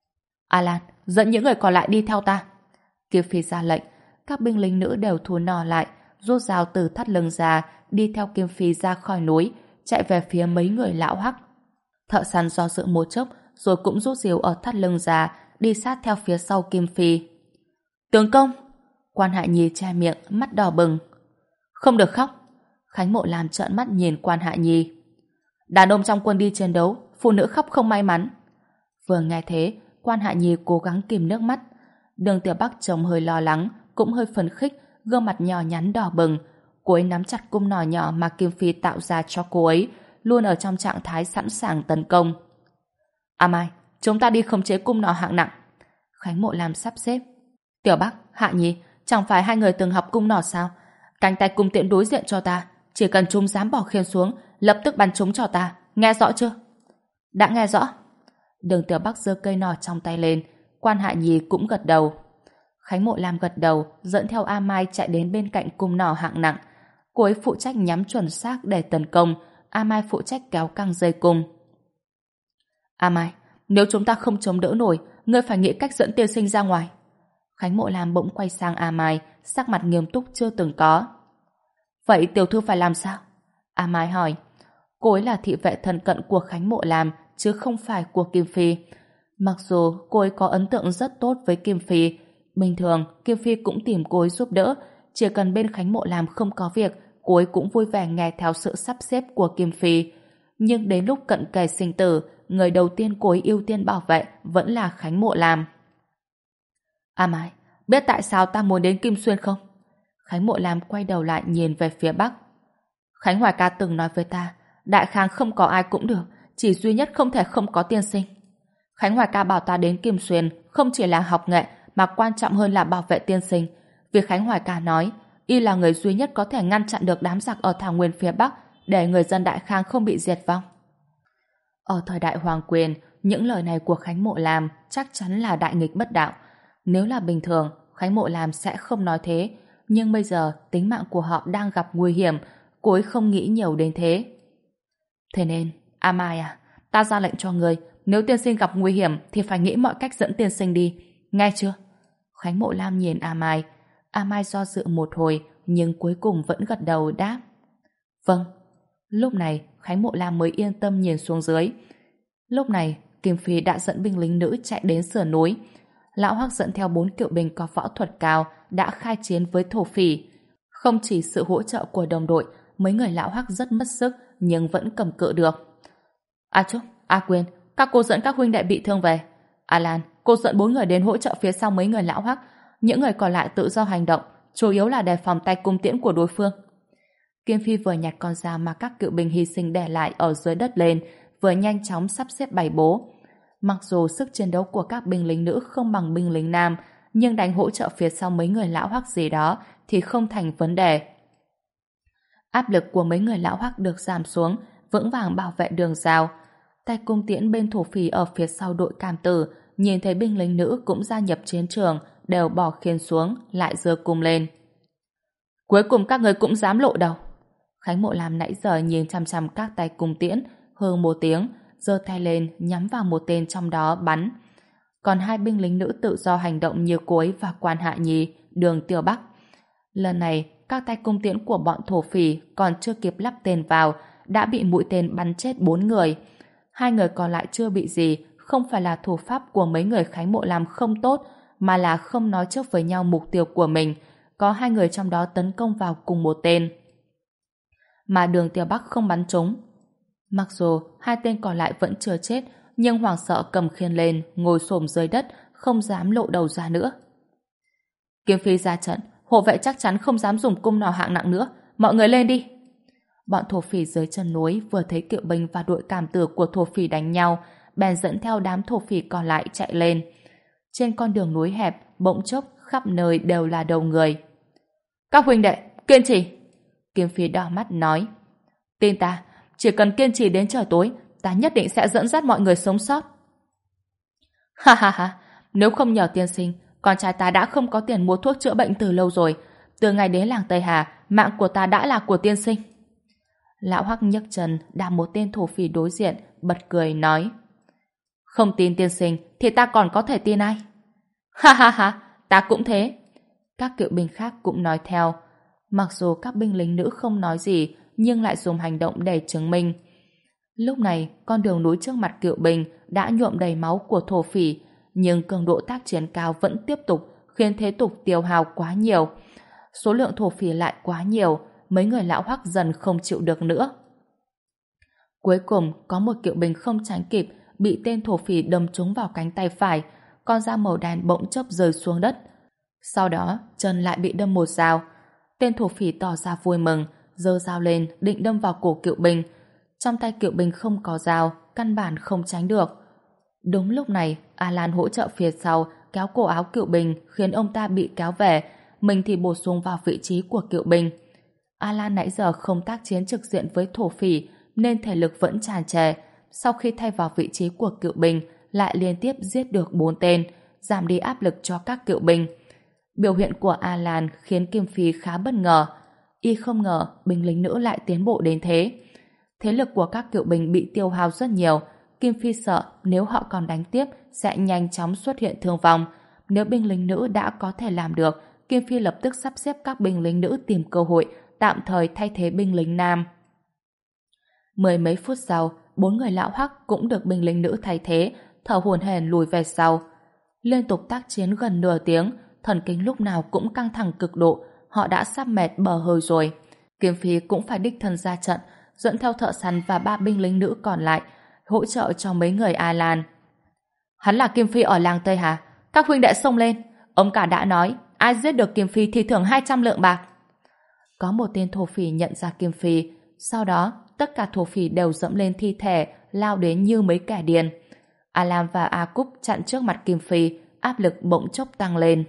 A Lan, dẫn những người còn lại đi theo ta. Kim Phi ra lệnh, các binh lính nữ đều thu nỏ lại, rút dao từ thắt lưng ra, đi theo Kim Phi ra khỏi núi, chạy về phía mấy người lão Hắc. Thợ săn do dự một chốc, rồi cũng rút diều ở thắt lưng ra, đi sát theo phía sau Kim Phi. Tướng công! Quan Hạ Nhi che miệng, mắt đỏ bừng. Không được khóc. Khánh Mộ Lam trợn mắt nhìn Quan Hạ Nhi. Đàn ông trong quân đi chiến đấu, phụ nữ khóc không may mắn. Vừa nghe thế, Quan Hạ Nhi cố gắng kìm nước mắt. Đường Tiểu Bắc trông hơi lo lắng, cũng hơi phấn khích, gương mặt nhỏ nhắn đỏ bừng. Cô ấy nắm chặt cung nỏ nhỏ mà Kim Phi tạo ra cho cô ấy, luôn ở trong trạng thái sẵn sàng tấn công. A Mai, chúng ta đi khống chế cung nỏ hạng nặng. Khánh Mộ Lam sắp xếp. Tiểu Bắc, Hạ Nhi, chẳng phải hai người từng học cung nỏ sao? Cánh tay cung tiễn đối diện cho ta, chỉ cần chúng dám bỏ khiên xuống, lập tức bắn chúng cho ta, nghe rõ chưa? Đã nghe rõ. Đường Tiểu Bắc giơ cây nỏ trong tay lên, Quan Hạ Nhi cũng gật đầu. Khánh Mộ Lam gật đầu, dẫn theo A Mai chạy đến bên cạnh cung nỏ hạng nặng. Cô ấy phụ trách nhắm chuẩn xác để tấn công, A Mai phụ trách kéo căng dây cung. A Mai, nếu chúng ta không chống đỡ nổi, ngươi phải nghĩ cách dẫn tiên sinh ra ngoài. Khánh Mộ Lam bỗng quay sang A Mai, sắc mặt nghiêm túc chưa từng có. Vậy tiểu thư phải làm sao? A Mai hỏi. Cô ấy là thị vệ thân cận của Khánh Mộ Lam, chứ không phải của Kim Phi. Mặc dù cô ấy có ấn tượng rất tốt với Kim Phi, bình thường Kim Phi cũng tìm cô ấy giúp đỡ, chỉ cần bên Khánh Mộ Lam không có việc, cô ấy cũng vui vẻ nghe theo sự sắp xếp của Kim Phi. Nhưng đến lúc cận kề sinh tử, người đầu tiên cô ấy ưu tiên bảo vệ vẫn là Khánh Mộ Lam. A Mai, biết tại sao ta muốn đến Kim Xuyên không? Khánh Mộ Lam quay đầu lại nhìn về phía Bắc. Khánh Hoài ca từng nói với ta, Đại Khang không có ai cũng được, chỉ duy nhất không thể không có tiên sinh. Khánh Hoài ca bảo ta đến Kim Xuyên không chỉ là học nghệ mà quan trọng hơn là bảo vệ tiên sinh. Vì Khánh Hoài ca nói, y là người duy nhất có thể ngăn chặn được đám giặc ở thảo nguyên phía Bắc để người dân Đại Khang không bị diệt vong. Ở thời đại Hoàng Quyền, những lời này của Khánh Mộ Lam chắc chắn là đại nghịch bất đạo. Nếu là bình thường, Khánh Mộ Lam sẽ không nói thế, nhưng bây giờ tính mạng của họ đang gặp nguy hiểm, cô ấy không nghĩ nhiều đến thế. Thế nên, A Mai à, ta ra lệnh cho người, nếu tiên sinh gặp nguy hiểm thì phải nghĩ mọi cách dẫn tiên sinh đi, nghe chưa? Khánh Mộ Lam nhìn A Mai. A Mai do dự một hồi, nhưng cuối cùng vẫn gật đầu đáp. Vâng. Lúc này, Khánh Mộ Lam mới yên tâm nhìn xuống dưới. Lúc này, Kim Phi đã dẫn binh lính nữ chạy đến sườn núi. Lão Hoắc dẫn theo bốn kiệu binh có võ thuật cao đã khai chiến với thổ phỉ. Không chỉ sự hỗ trợ của đồng đội, mấy người Lão Hoắc rất mất sức nhưng vẫn cầm cự được. A Trúc, A Quyên, các cô dẫn các huynh đệ bị thương về. A Lan, cô dẫn bốn người đến hỗ trợ phía sau mấy người Lão Hoắc. Những người còn lại tự do hành động, chủ yếu là đề phòng tay cung tiễn của đối phương. Kim Phi vừa nhặt con dao mà các cựu binh hy sinh để lại ở dưới đất lên, vừa nhanh chóng sắp xếp bày bố. Mặc dù sức chiến đấu của các binh lính nữ không bằng binh lính nam, nhưng đánh hỗ trợ phía sau mấy người Lão Hoắc gì đó thì không thành vấn đề. Áp lực của mấy người Lão Hoắc được giảm xuống, vững vàng bảo vệ đường rào. Tay cung tiễn bên thổ phỉ ở phía sau đội Cam Tử nhìn thấy binh lính nữ cũng gia nhập chiến trường, đều bỏ khiên xuống, lại giơ cung lên. Cuối cùng các người cũng dám lộ đầu. Khánh Mộ Lam nãy giờ nhìn chằm chằm các tay cung tiễn, hừ một tiếng, giơ tay lên nhắm vào một tên trong đó bắn. Còn hai binh lính nữ tự do hành động như cô ấy và Quan Hạ Nhi, Đường Tiêu Bắc. Lần này, các tay cung tiễn của bọn thổ phỉ còn chưa kịp lắp tên vào, đã bị mũi tên bắn chết bốn người. Hai người còn lại chưa bị gì, không phải là thủ pháp của mấy người Khánh Mộ Lam không tốt, mà là không nói trước với nhau mục tiêu của mình. Có hai người trong đó tấn công vào cùng một tên, mà Đường Tiêu Bắc không bắn trúng. Mặc dù hai tên còn lại vẫn chưa chết, nhưng hoảng sợ cầm khiên lên, ngồi xổm dưới đất, không dám lộ đầu ra nữa. Kim Phi ra trận, hộ vệ chắc chắn không dám dùng cung nỏ hạng nặng nữa. Mọi người lên đi. Bọn thổ phỉ dưới chân núi vừa thấy kiệu binh và đội Cảm Tử của thổ phỉ đánh nhau, bèn dẫn theo đám thổ phỉ còn lại chạy lên. Trên con đường núi hẹp, bỗng chốc khắp nơi đều là đầu người. Các huynh đệ, kiên trì! Kim Phi đỏ mắt nói. Tin ta, chỉ cần kiên trì đến trời tối, ta nhất định sẽ dẫn dắt mọi người sống sót. Ha ha ha, nếu không nhờ tiên sinh, con trai ta đã không có tiền mua thuốc chữa bệnh từ lâu rồi. Từ ngày đến làng Tây Hà, mạng của ta đã là của tiên sinh. Lão Hoắc nhấc chân đạp một tên thổ phỉ đối diện, bật cười nói. Không tin tiên sinh thì ta còn có thể tin ai? Ha ha ha, ta cũng thế. Các cựu binh khác cũng nói theo. Mặc dù các binh lính nữ không nói gì, nhưng lại dùng hành động để chứng minh. Lúc này, con đường núi trước mặt cựu binh đã nhuộm đầy máu của thổ phỉ, nhưng cường độ tác chiến cao vẫn tiếp tục, khiến thế tục tiêu hao quá nhiều. Số lượng thổ phỉ lại quá nhiều, mấy người Lão Hoắc dần không chịu được nữa. Cuối cùng, có một cựu binh không tránh kịp, bị tên thổ phỉ đâm trúng vào cánh tay phải, con dao màu đen bỗng chốc rơi xuống đất. Sau đó, chân lại bị đâm một dao. Tên thổ phỉ tỏ ra vui mừng, giơ dao lên định đâm vào cổ cựu binh. Trong tay cựu binh không có dao, căn bản không tránh được. Đúng lúc này, A Lan hỗ trợ phía sau, kéo cổ áo cựu binh khiến ông ta bị kéo về, mình thì bổ sung vào vị trí của cựu binh. A Lan nãy giờ không tác chiến trực diện với thổ phỉ nên thể lực vẫn tràn trề. Sau khi thay vào vị trí của cựu binh, lại liên tiếp giết được bốn tên, giảm đi áp lực cho các cựu binh. Biểu hiện của A Lan khiến Kim Phi khá bất ngờ. Y không ngờ binh lính nữ lại tiến bộ đến thế. Thế lực của các cựu binh bị tiêu hao rất nhiều. Kim Phi sợ nếu họ còn đánh tiếp sẽ nhanh chóng xuất hiện thương vong. Nếu binh lính nữ đã có thể làm được, Kim Phi lập tức sắp xếp các binh lính nữ tìm cơ hội tạm thời thay thế binh lính nam. Mười mấy phút sau, bốn người Lão Hoắc cũng được binh lính nữ thay thế, thở hổn hển lùi về sau. Liên tục tác chiến gần nửa tiếng, thần kinh lúc nào cũng căng thẳng cực độ, họ đã sắp mệt bờ hơi rồi. Kim Phi cũng phải đích thân ra trận, dẫn theo thợ săn và ba binh lính nữ còn lại hỗ trợ cho mấy người Alan. Hắn là Kim Phi ở làng Tây Hà. Các huynh đệ xông lên. Ông cả đã nói ai giết được Kim Phi thì thưởng hai trăm lượng bạc. Có một tên thổ phỉ nhận ra Kim Phi. Sau đó tất cả thổ phỉ đều dẫm lên thi thể, lao đến như mấy kẻ điên. Alan và A Cúc chặn trước mặt Kim Phi, áp lực bỗng chốc tăng lên.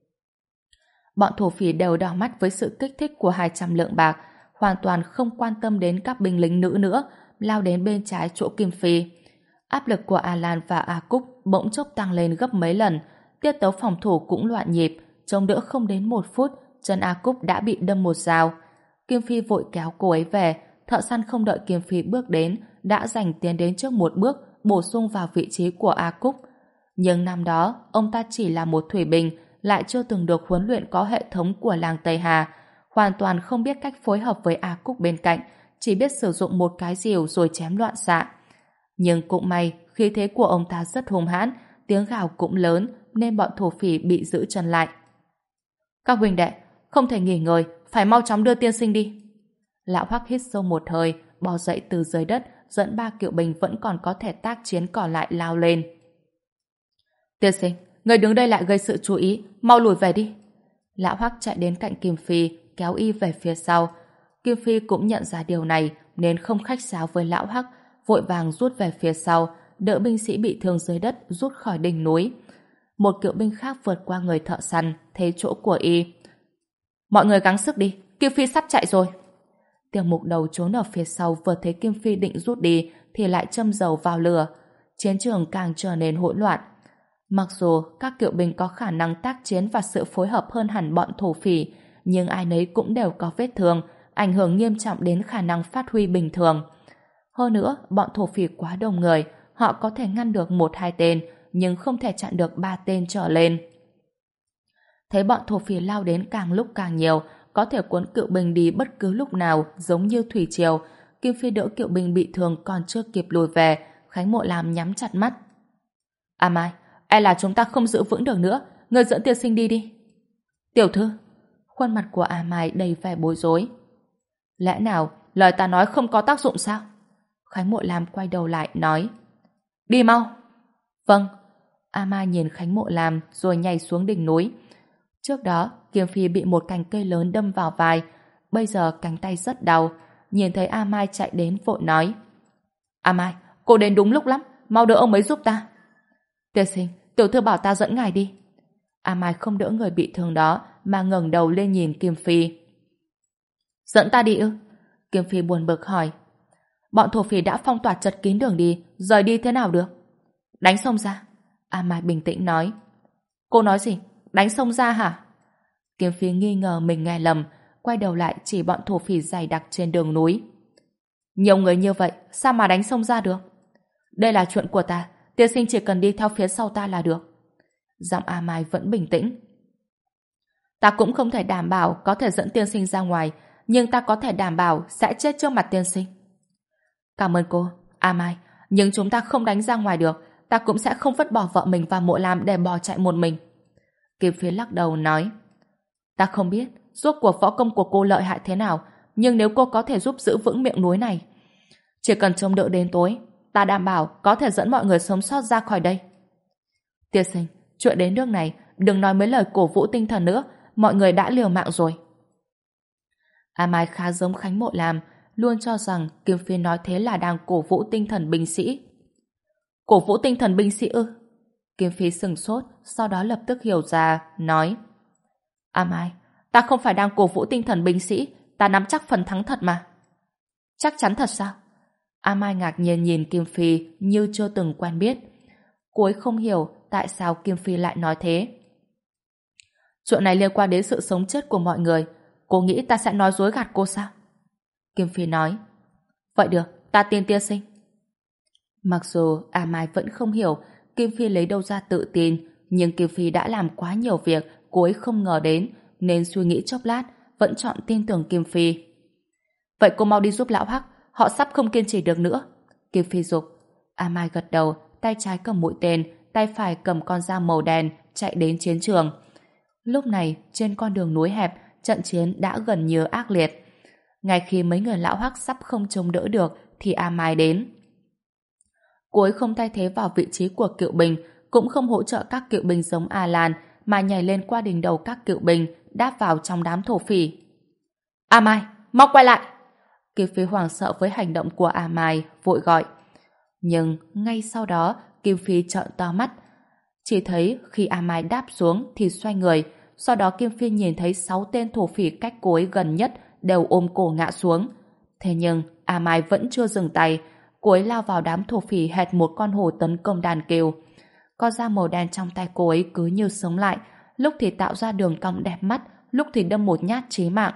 Bọn thổ phỉ đều đỏ mắt với sự kích thích của hai trăm lượng bạc, hoàn toàn không quan tâm đến các binh lính nữ nữa, lao đến bên trái chỗ Kim Phi. Áp lực của Alan và A Cúc bỗng chốc tăng lên gấp mấy lần, tiết tấu phòng thủ cũng loạn nhịp, chống đỡ không đến một phút, chân A Cúc đã bị đâm một dao. Kim Phi vội kéo cô ấy về, thợ săn không đợi Kim Phi bước đến, đã giành tiến đến trước một bước, bổ sung vào vị trí của A Cúc. Nhưng năm đó, ông ta chỉ là một thủy binh, lại chưa từng được huấn luyện có hệ thống của làng Tây Hà, hoàn toàn không biết cách phối hợp với A Cúc bên cạnh, chỉ biết sử dụng một cái rìu rồi chém loạn xạ. Nhưng cũng may, khí thế của ông ta rất hung hãn, tiếng gào cũng lớn, nên bọn thổ phỉ bị giữ chân lại. Các huynh đệ, không thể nghỉ ngơi, phải mau chóng đưa tiên sinh đi. Lão Hoắc hít sâu một hơi, bò dậy từ dưới đất, dẫn ba kỵ binh vẫn còn có thể tác chiến còn lại lao lên. Tiên sinh, người đứng đây lại gây sự chú ý, mau lùi về đi. Lão Hoắc chạy đến cạnh Kim Phi, kéo y về phía sau. Kim Phi cũng nhận ra điều này, nên không khách sáo với Lão Hoắc, vội vàng rút về phía sau, đỡ binh sĩ bị thương dưới đất rút khỏi đỉnh núi. Một cựu binh khác vượt qua người thợ săn, thấy chỗ của y. Mọi người gắng sức đi, Kim Phi sắp chạy rồi. Tiểu Mục Đầu trốn ở phía sau vừa thấy Kim Phi định rút đi thì lại châm dầu vào lửa. Chiến trường càng trở nên hỗn loạn. Mặc dù các cựu binh có khả năng tác chiến và sự phối hợp hơn hẳn bọn thổ phỉ, nhưng ai nấy cũng đều có vết thương, ảnh hưởng nghiêm trọng đến khả năng phát huy bình thường. Hơn nữa, bọn thổ phỉ quá đông người, họ có thể ngăn được một hai tên, nhưng không thể chặn được ba tên trở lên. Thấy bọn thổ phỉ lao đến càng lúc càng nhiều, có thể cuốn cựu binh đi bất cứ lúc nào, giống như thủy triều. Kim Phi đỡ cựu binh bị thương còn chưa kịp lùi về, Khánh Mộ Lam nhắm chặt mắt. À Mai, e là chúng ta không giữ vững được nữa, người dẫn tiên sinh đi đi. Tiểu thư, khuôn mặt của A Mai đầy vẻ bối rối. Lẽ nào lời ta nói không có tác dụng sao? Khánh Mộ Lam quay đầu lại nói. Đi mau. Vâng. A Mai nhìn Khánh Mộ Lam rồi nhảy xuống đỉnh núi. Trước đó, Kim Phi bị một cành cây lớn đâm vào vai, bây giờ cánh tay rất đau. Nhìn thấy A Mai chạy đến vội nói. A Mai, cô đến đúng lúc lắm, mau đỡ ông ấy giúp ta. Tiên sinh, tiểu thư bảo ta dẫn ngài đi. A Mai không đỡ người bị thương đó mà ngẩng đầu lên nhìn Kim Phi. Dẫn ta đi ư? Kim Phi buồn bực hỏi. Bọn thổ phỉ đã phong tỏa chật kín đường đi, rời đi thế nào được? Đánh sông ra. A Mai bình tĩnh nói. Cô nói gì? Đánh sông ra hả? Kim Phi nghi ngờ mình nghe lầm, quay đầu lại chỉ bọn thổ phỉ dày đặc trên đường núi. Nhiều người như vậy, sao mà đánh sông ra được? Đây là chuyện của ta, tiên sinh chỉ cần đi theo phía sau ta là được. Giọng A Mai vẫn bình tĩnh. Ta cũng không thể đảm bảo có thể dẫn tiên sinh ra ngoài, nhưng ta có thể đảm bảo sẽ chết trước mặt tiên sinh. Cảm ơn cô, A Mai, nhưng chúng ta không đánh ra ngoài được, ta cũng sẽ không vứt bỏ vợ mình và Mộ Lam để bỏ chạy một mình. Kim Phi lắc đầu nói. Ta không biết rốt cuộc võ công của cô lợi hại thế nào, nhưng nếu cô có thể giúp giữ vững miệng núi này, chỉ cần trông đợi đến tối, ta đảm bảo có thể dẫn mọi người sống sót ra khỏi đây. Tiên sinh, chuyện đến nước này, đừng nói mấy lời cổ vũ tinh thần nữa, mọi người đã liều mạng rồi. A Mai khá giống Khánh Mộ Lam, luôn cho rằng Kim Phi nói thế là đang cổ vũ tinh thần binh sĩ. Cổ vũ tinh thần binh sĩ ư? Kim Phi sừng sốt, sau đó lập tức hiểu ra, nói. A Mai, ta không phải đang cổ vũ tinh thần binh sĩ, ta nắm chắc phần thắng thật mà. Chắc chắn thật sao? A Mai ngạc nhiên nhìn Kim Phi như chưa từng quen biết. Cô ấy không hiểu tại sao Kim Phi lại nói thế. Chuyện này liên quan đến sự sống chết của mọi người, cô nghĩ ta sẽ nói dối gạt cô sao? Kim Phi nói. Vậy được, ta tin tiên sinh. Mặc dù A Mai vẫn không hiểu Kim Phi lấy đâu ra tự tin, nhưng Kim Phi đã làm quá nhiều việc cô ấy không ngờ đến, nên suy nghĩ chốc lát vẫn chọn tin tưởng Kim Phi. Vậy cô mau đi giúp lão Hắc, họ sắp không kiên trì được nữa. Kim Phi giục. A Mai gật đầu, tay trái cầm mũi tên, tay phải cầm con dao màu đen, chạy đến chiến trường. Lúc này, trên con đường núi hẹp, trận chiến đã gần như ác liệt. Ngay khi mấy người lão Hoắc sắp không chống đỡ được thì A Mai đến. Cô ấy không thay thế vào vị trí của Kiệu Bình, cũng không hỗ trợ các Kiệu Bình giống A Lan, mà nhảy lên qua đỉnh đầu các Kiệu Bình, đáp vào trong đám thổ phỉ. A Mai, mau quay lại! Kim Phi hoảng sợ với hành động của A Mai, vội gọi. Nhưng ngay sau đó, Kim Phi trợn to mắt. Chỉ thấy khi A Mai đáp xuống thì xoay người, sau đó Kim Phi nhìn thấy sáu tên thổ phỉ cách cô ấy gần nhất đều ôm cổ ngã xuống. Thế nhưng A Mai vẫn chưa dừng tay, cô ấy lao vào đám thổ phỉ hệt một con hổ tấn công đàn kêu. Con dao màu đen trong tay cô ấy cứ như sống lại, lúc thì tạo ra đường cong đẹp mắt, lúc thì đâm một nhát chí mạng.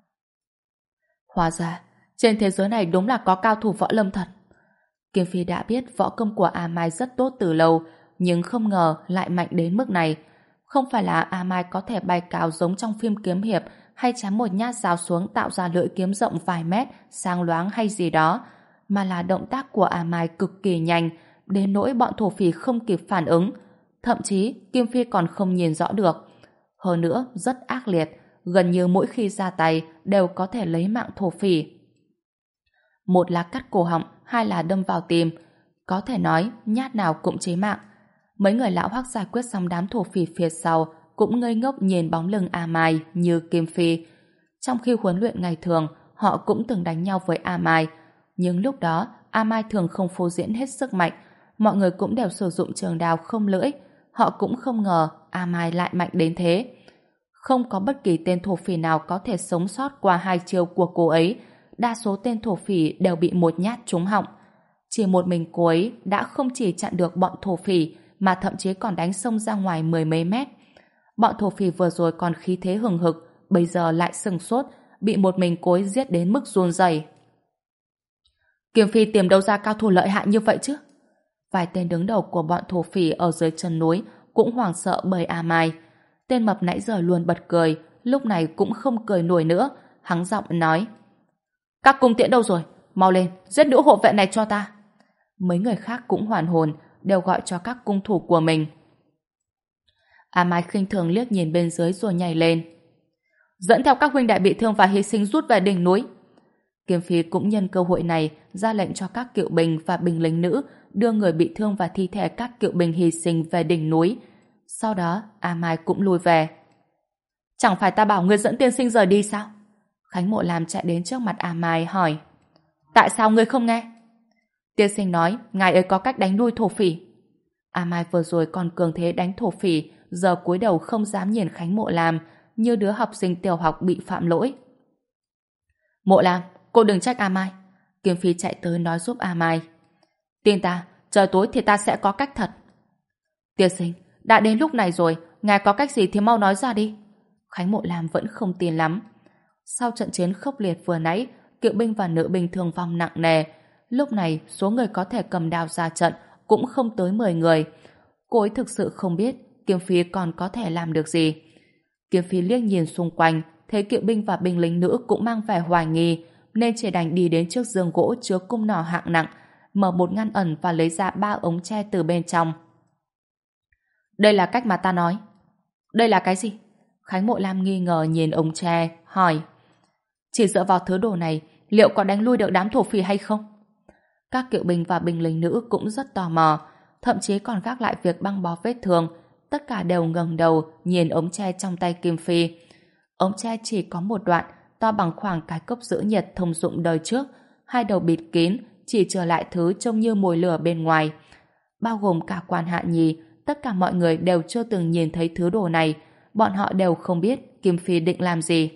Hóa ra, trên thế giới này đúng là có cao thủ võ lâm thật. Kim Phi đã biết võ công của A Mai rất tốt từ lâu, nhưng không ngờ lại mạnh đến mức này. Không phải là A Mai có thể bay cao giống trong phim kiếm hiệp hay chém một nhát dao xuống tạo ra lưỡi kiếm rộng vài mét, sáng loáng hay gì đó, mà là động tác của A Mai cực kỳ nhanh, đến nỗi bọn thổ phỉ không kịp phản ứng. Thậm chí Kim Phi còn không nhìn rõ được. Hơn nữa, rất ác liệt, gần như mỗi khi ra tay đều có thể lấy mạng thổ phỉ. Một là cắt cổ họng, hai là đâm vào tim. Có thể nói, nhát nào cũng chí mạng. Mấy người lão Hoắc giải quyết xong đám thổ phỉ phía sau cũng ngây ngốc nhìn bóng lưng A Mai như Kim Phi. Trong khi huấn luyện ngày thường, họ cũng từng đánh nhau với A Mai. Nhưng lúc đó, A Mai thường không phô diễn hết sức mạnh. Mọi người cũng đều sử dụng trường đao không lưỡi. Họ cũng không ngờ A Mai lại mạnh đến thế. Không có bất kỳ tên thổ phỉ nào có thể sống sót qua hai chiêu của cô ấy. Đa số tên thổ phỉ đều bị một nhát trúng họng. Chỉ một mình cô ấy đã không chỉ chặn được bọn thổ phỉ, mà thậm chí còn đánh xông ra ngoài mười mấy mét. Bọn thổ phỉ vừa rồi còn khí thế hừng hực, bây giờ lại sừng sốt, bị một mình cô ấy giết đến mức run rẩy. Kim Phi tìm đâu ra cao thủ lợi hại như vậy chứ? Vài tên đứng đầu của bọn thổ phỉ ở dưới chân núi cũng hoảng sợ bởi A Mai. Tên mập nãy giờ luôn bật cười, lúc này cũng không cười nổi nữa, hắng giọng nói: Các cung tiễn đâu rồi? Mau lên, giết nữ hộ vệ này cho ta. Mấy người khác cũng hoàn hồn, đều gọi cho các cung thủ của mình. A Mai khinh thường liếc nhìn bên dưới rồi nhảy lên. Dẫn theo các huynh đệ bị thương và hy sinh rút về đỉnh núi. Kim Phi cũng nhân cơ hội này ra lệnh cho các kiệu binh và binh lính nữ đưa người bị thương và thi thể các kiệu binh hy sinh về đỉnh núi. Sau đó, A Mai cũng lui về. Chẳng phải ta bảo ngươi dẫn tiên sinh rời đi sao? Khánh Mộ Lam chạy đến trước mặt A Mai hỏi: Tại sao ngươi không nghe? Tiên sinh nói ngài ấy có cách đánh lui thổ phỉ. A Mai vừa rồi còn cường thế đánh thổ phỉ, giờ cúi đầu không dám nhìn Khánh Mộ Lam, như đứa học sinh tiểu học bị phạm lỗi. Mộ Lam, cô đừng trách A Mai. Kim Phi chạy tới nói giúp A Mai. Tin ta, trời tối thì ta sẽ có cách thật. Tiên sinh, đã đến lúc này rồi, ngài có cách gì thì mau nói ra đi. Khánh Mộ Lam vẫn không tin lắm. Sau trận chiến khốc liệt vừa nãy, kiệu binh và nữ binh thương vong nặng nề. Lúc này, số người có thể cầm đao ra trận cũng không tới mười người. Cô ấy thực sự không biết Kim Phi còn có thể làm được gì. Kim Phi liếc nhìn xung quanh, thấy kiệu binh và binh lính nữ cũng mang vẻ hoài nghi, nên chỉ đành đi đến trước giường gỗ chứa cung nỏ hạng nặng, mở một ngăn ẩn và lấy ra ba ống tre từ bên trong. Đây là cách mà ta nói. Đây là cái gì? Khánh Mộ Lam nghi ngờ nhìn ống tre, hỏi. Chỉ dựa vào thứ đồ này, liệu có đánh lui được đám thổ phỉ hay không? Các kiệu binh và binh lính nữ cũng rất tò mò, thậm chí còn gác lại việc băng bó vết thương. Tất cả đều ngẩng đầu nhìn ống tre trong tay Kim Phi. Ống tre chỉ có một đoạn, to bằng khoảng cái cốc giữ nhiệt thông dụng đời trước, hai đầu bịt kín, chỉ trở lại thứ trông như mồi lửa bên ngoài. Bao gồm cả Quan Hạ Nhi, tất cả mọi người đều chưa từng nhìn thấy thứ đồ này, bọn họ đều không biết Kim Phi định làm gì.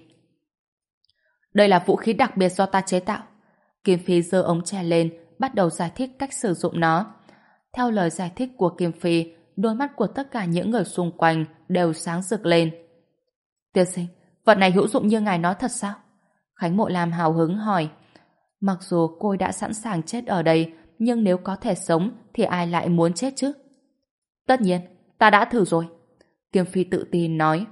Đây là vũ khí đặc biệt do ta chế tạo. Kim Phi giơ ống tre lên, bắt đầu giải thích cách sử dụng nó. Theo lời giải thích của Kim Phi, đôi mắt của tất cả những người xung quanh đều sáng rực lên. Tiên sinh, vật này hữu dụng như ngài nói thật sao? Khánh Mộ Lam hào hứng hỏi. Mặc dù cô đã sẵn sàng chết ở đây, nhưng nếu có thể sống thì ai lại muốn chết chứ? Tất nhiên, ta đã thử rồi. Kim Phi tự tin nói.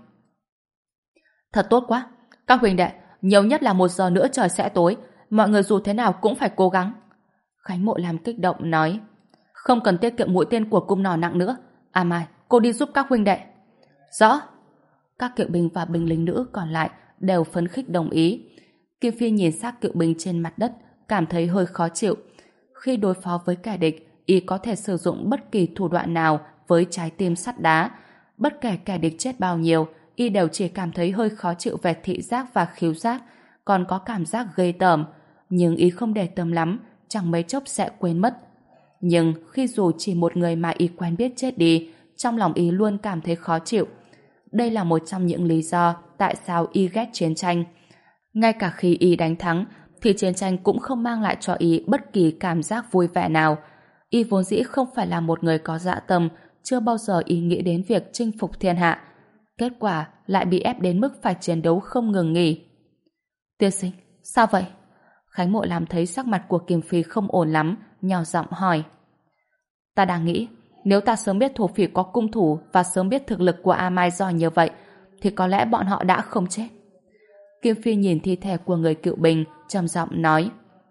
Thật tốt quá. Các huynh đệ, nhiều nhất là một giờ nữa trời sẽ tối, mọi người dù thế nào cũng phải cố gắng. Khánh Mộ Lam kích động nói. Không cần tiết kiệm mũi tên của cung nỏ nặng nữa. À Mai, cô đi giúp các huynh đệ. Rõ. Các kiệu binh và binh lính nữ còn lại đều phấn khích đồng ý. Kim Phi nhìn xác cựu binh trên mặt đất, cảm thấy hơi khó chịu. Khi đối phó với kẻ địch, y có thể sử dụng bất kỳ thủ đoạn nào với trái tim sắt đá. Bất kể kẻ địch chết bao nhiêu, y đều chỉ cảm thấy hơi khó chịu về thị giác và khứu giác, còn có cảm giác ghê tởm. Nhưng y không để tâm lắm, chẳng mấy chốc sẽ quên mất. Nhưng khi dù chỉ một người mà y quen biết chết đi, trong lòng y luôn cảm thấy khó chịu. Đây là một trong những lý do tại sao y ghét chiến tranh. Ngay cả khi y đánh thắng, thì chiến tranh cũng không mang lại cho y bất kỳ cảm giác vui vẻ nào. Y vốn dĩ không phải là một người có dã tâm, chưa bao giờ y nghĩ đến việc chinh phục thiên hạ. Kết quả lại bị ép đến mức phải chiến đấu không ngừng nghỉ. Tiên sinh, sao vậy? Khánh Mộ Lam thấy sắc mặt của Kim Phi không ổn lắm, nhỏ giọng hỏi. Ta đang nghĩ, nếu ta sớm biết thổ phỉ có cung thủ và sớm biết thực lực của A Mai giỏi như vậy, thì có lẽ bọn họ đã không chết. Kim Phi nhìn thi thể của người cựu binh, trầm giọng nói.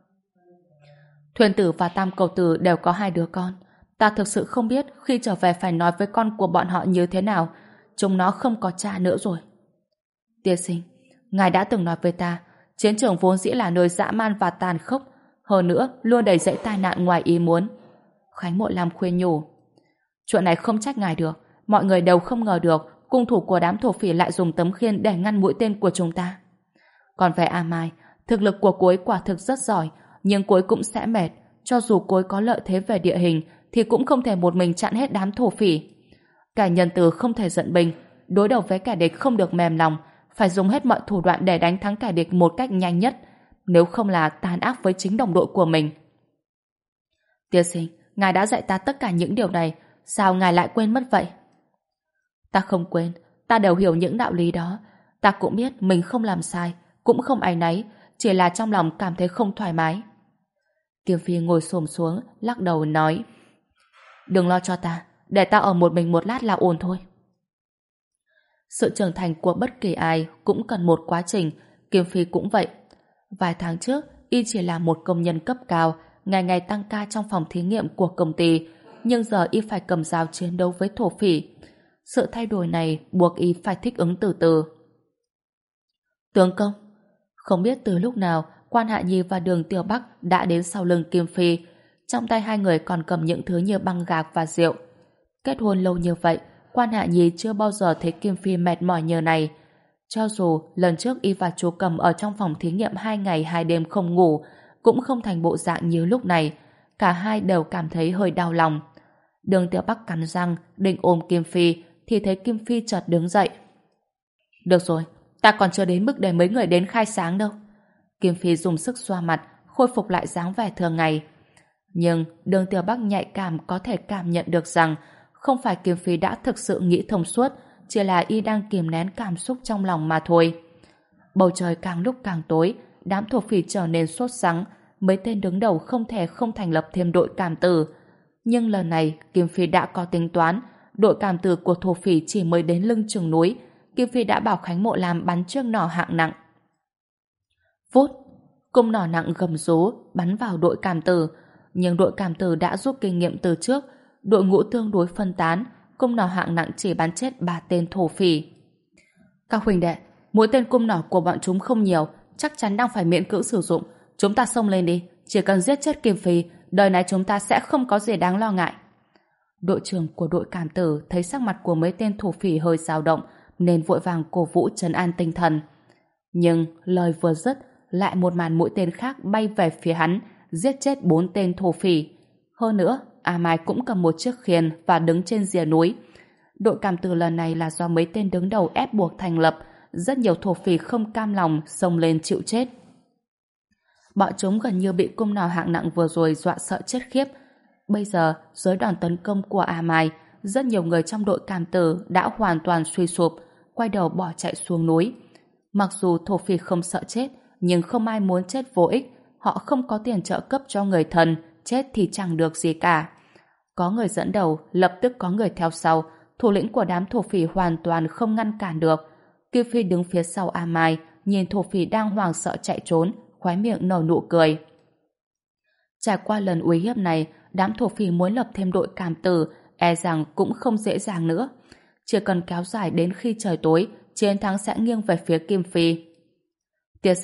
Thuyền tử và Tam Cầu Tử đều có hai đứa con. Ta thực sự không biết khi trở về phải nói với con của bọn họ như thế nào. Chúng nó không có cha nữa rồi. Tiên sinh, ngài đã từng nói với ta, chiến trường vốn dĩ là nơi dã man và tàn khốc, hơn nữa luôn đầy dẫy tai nạn ngoài ý muốn. Khánh Mộ Lam khuyên nhủ. Chuyện này không trách ngài được, mọi người đều không ngờ được cung thủ của đám thổ phỉ lại dùng tấm khiên để ngăn mũi tên của chúng ta. Còn về A Mai, thực lực của cô ấy quả thực rất giỏi, nhưng cô ấy cũng sẽ mệt. Cho dù cô ấy có lợi thế về địa hình, thì cũng không thể một mình chặn hết đám thổ phỉ. Kẻ nhân từ không thể giận binh, đối đầu với kẻ địch không được mềm lòng, phải dùng hết mọi thủ đoạn để đánh thắng kẻ địch một cách nhanh nhất, nếu không là tàn ác với chính đồng đội của mình. Tiên sinh, ngài đã dạy ta tất cả những điều này, sao ngài lại quên mất vậy? Ta không quên, ta đều hiểu những đạo lý đó. Ta cũng biết mình không làm sai, cũng không áy náy, chỉ là trong lòng cảm thấy không thoải mái. Kim Phi ngồi xổm xuống, lắc đầu nói. Đừng lo cho ta, để ta ở một mình một lát là ổn thôi. Sự trưởng thành của bất kỳ ai cũng cần một quá trình, Kim Phi cũng vậy. Vài tháng trước, y chỉ là một công nhân cấp cao, ngày ngày tăng ca trong phòng thí nghiệm của công ty, nhưng giờ y phải cầm dao chiến đấu với thổ phỉ. Sự thay đổi này buộc y phải thích ứng từ từ. Tướng công, không biết từ lúc nào Quan Hạ Nhi và Đường Tiểu Bắc đã đến sau lưng Kim Phi, trong tay hai người còn cầm những thứ như băng gạc và rượu. Kết hôn lâu như vậy, Quan Hạ Nhi chưa bao giờ thấy Kim Phi mệt mỏi như này. Cho dù lần trước y và chú Cầm ở trong phòng thí nghiệm hai ngày hai đêm không ngủ, cũng không thành bộ dạng như lúc này. Cả hai đều cảm thấy hơi đau lòng. Đường Tiểu Bắc cắn răng, định ôm Kim Phi, thì thấy Kim Phi chợt đứng dậy. Được rồi, ta còn chưa đến mức để mấy người đến khai sáng đâu. Kim Phi dùng sức xoa mặt, khôi phục lại dáng vẻ thường ngày. Nhưng Đường Tiểu Bắc nhạy cảm có thể cảm nhận được rằng không phải Kim Phi đã thực sự nghĩ thông suốt, chỉ là y đang kìm nén cảm xúc trong lòng mà thôi. Bầu trời càng lúc càng tối, đám thổ phỉ trở nên sốt sắng, mấy tên đứng đầu không thể không thành lập thêm đội cảm tử. Nhưng lần này Kim Phi đã có tính toán, đội cảm tử của thổ phỉ chỉ mới đến lưng chừng núi, Kim Phi đã bảo Khánh Mộ Lam bắn chiếc nỏ hạng nặng. Vút, cung nỏ nặng gầm rú bắn vào đội cảm tử, nhưng đội cảm tử đã rút kinh nghiệm từ trước, đội ngũ tương đối phân tán, cung nỏ hạng nặng chỉ bắn chết ba tên thổ phỉ. Các huynh đệ, mỗi tên cung nỏ của bọn chúng không nhiều, chắc chắn đang phải miễn cưỡng sử dụng. Chúng ta xông lên đi, chỉ cần giết chết Kim Phi, đời này chúng ta sẽ không có gì đáng lo ngại. Đội trưởng của đội cảm tử thấy sắc mặt của mấy tên thổ phỉ hơi dao động, nên vội vàng cổ vũ trấn an tinh thần. Nhưng lời vừa dứt, lại một màn mũi tên khác bay về phía hắn, giết chết bốn tên thổ phỉ. Hơn nữa, A Mai cũng cầm một chiếc khiên và đứng trên rìa núi. Đội cảm tử lần này là do mấy tên đứng đầu ép buộc thành lập, rất nhiều thổ phỉ không cam lòng xông lên chịu chết. Bọn chúng gần như bị cung nỏ hạng nặng vừa rồi dọa sợ chết khiếp. Bây giờ, dưới đòn tấn công của A Mai, rất nhiều người trong đội cảm tử đã hoàn toàn suy sụp, quay đầu bỏ chạy xuống núi. Mặc dù thổ phỉ không sợ chết, nhưng không ai muốn chết vô ích. Họ không có tiền trợ cấp cho người thân, chết thì chẳng được gì cả. Có người dẫn đầu, lập tức có người theo sau. Thủ lĩnh của đám thổ phỉ hoàn toàn không ngăn cản được. Kim Phi đứng phía sau A Mai, nhìn thổ phỉ đang hoảng sợ chạy trốn, khóe miệng nở nụ cười. Trải qua lần uy hiếp này, đám thổ phỉ muốn lập thêm đội cảm tử, e rằng cũng không dễ dàng nữa. Chỉ cần kéo dài đến khi trời tối, chiến thắng sẽ nghiêng về phía Kim Phi. Tiên sinh,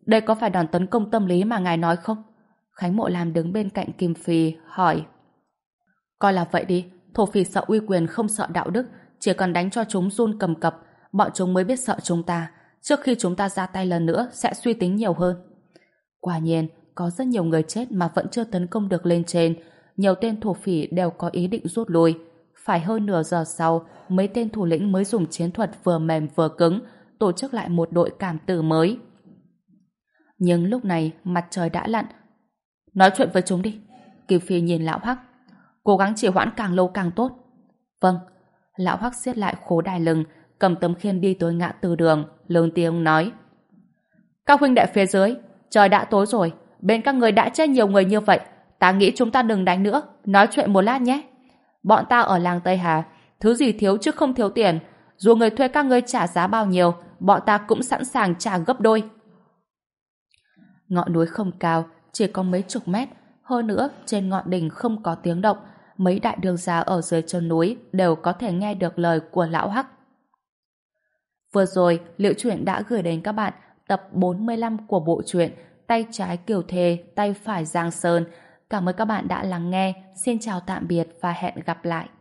Đây có phải đòn tấn công tâm lý mà ngài nói không? Khánh Mộ Lam đứng bên cạnh Kim Phi hỏi. Coi là vậy đi, thổ phỉ sợ uy quyền không sợ đạo đức, chỉ cần đánh cho chúng run cầm cập, bọn chúng mới biết sợ chúng ta. Trước khi chúng ta ra tay lần nữa sẽ suy tính nhiều hơn. Quả nhiên, có rất nhiều người chết mà vẫn chưa tấn công được lên trên. Nhiều tên thổ phỉ đều có ý định rút lui. Phải hơn nửa giờ sau, mấy tên thủ lĩnh mới dùng chiến thuật vừa mềm vừa cứng, tổ chức lại một đội cảm tử mới. Nhưng lúc này, mặt trời đã lặn. Nói chuyện với chúng đi. Kim Phi nhìn Lão Hắc. Cố gắng trì hoãn càng lâu càng tốt. Vâng. Lão Hắc siết lại khố đai lưng, cầm tấm khiên đi tới ngã tư đường, lớn tiếng nói. Các huynh đệ phía dưới, trời đã tối rồi, bên các người đã chết nhiều người như vậy, ta nghĩ chúng ta đừng đánh nữa, nói chuyện một lát nhé. Bọn ta ở làng Tây Hà, thứ gì thiếu chứ không thiếu tiền, dù người thuê các ngươi trả giá bao nhiêu, bọn ta cũng sẵn sàng trả gấp đôi. Ngọn núi không cao, chỉ có mấy chục mét, hơn nữa trên ngọn đỉnh không có tiếng động, mấy đại đường gia ở dưới chân núi đều có thể nghe được lời của Lão Hắc. Vừa rồi, Liệu Truyện đã gửi đến các bạn tập bốn mươi lăm của bộ truyện Tay trái Kiều Thề, tay phải Giang Sơn. Cảm ơn các bạn đã lắng nghe. Xin chào tạm biệt và hẹn gặp lại.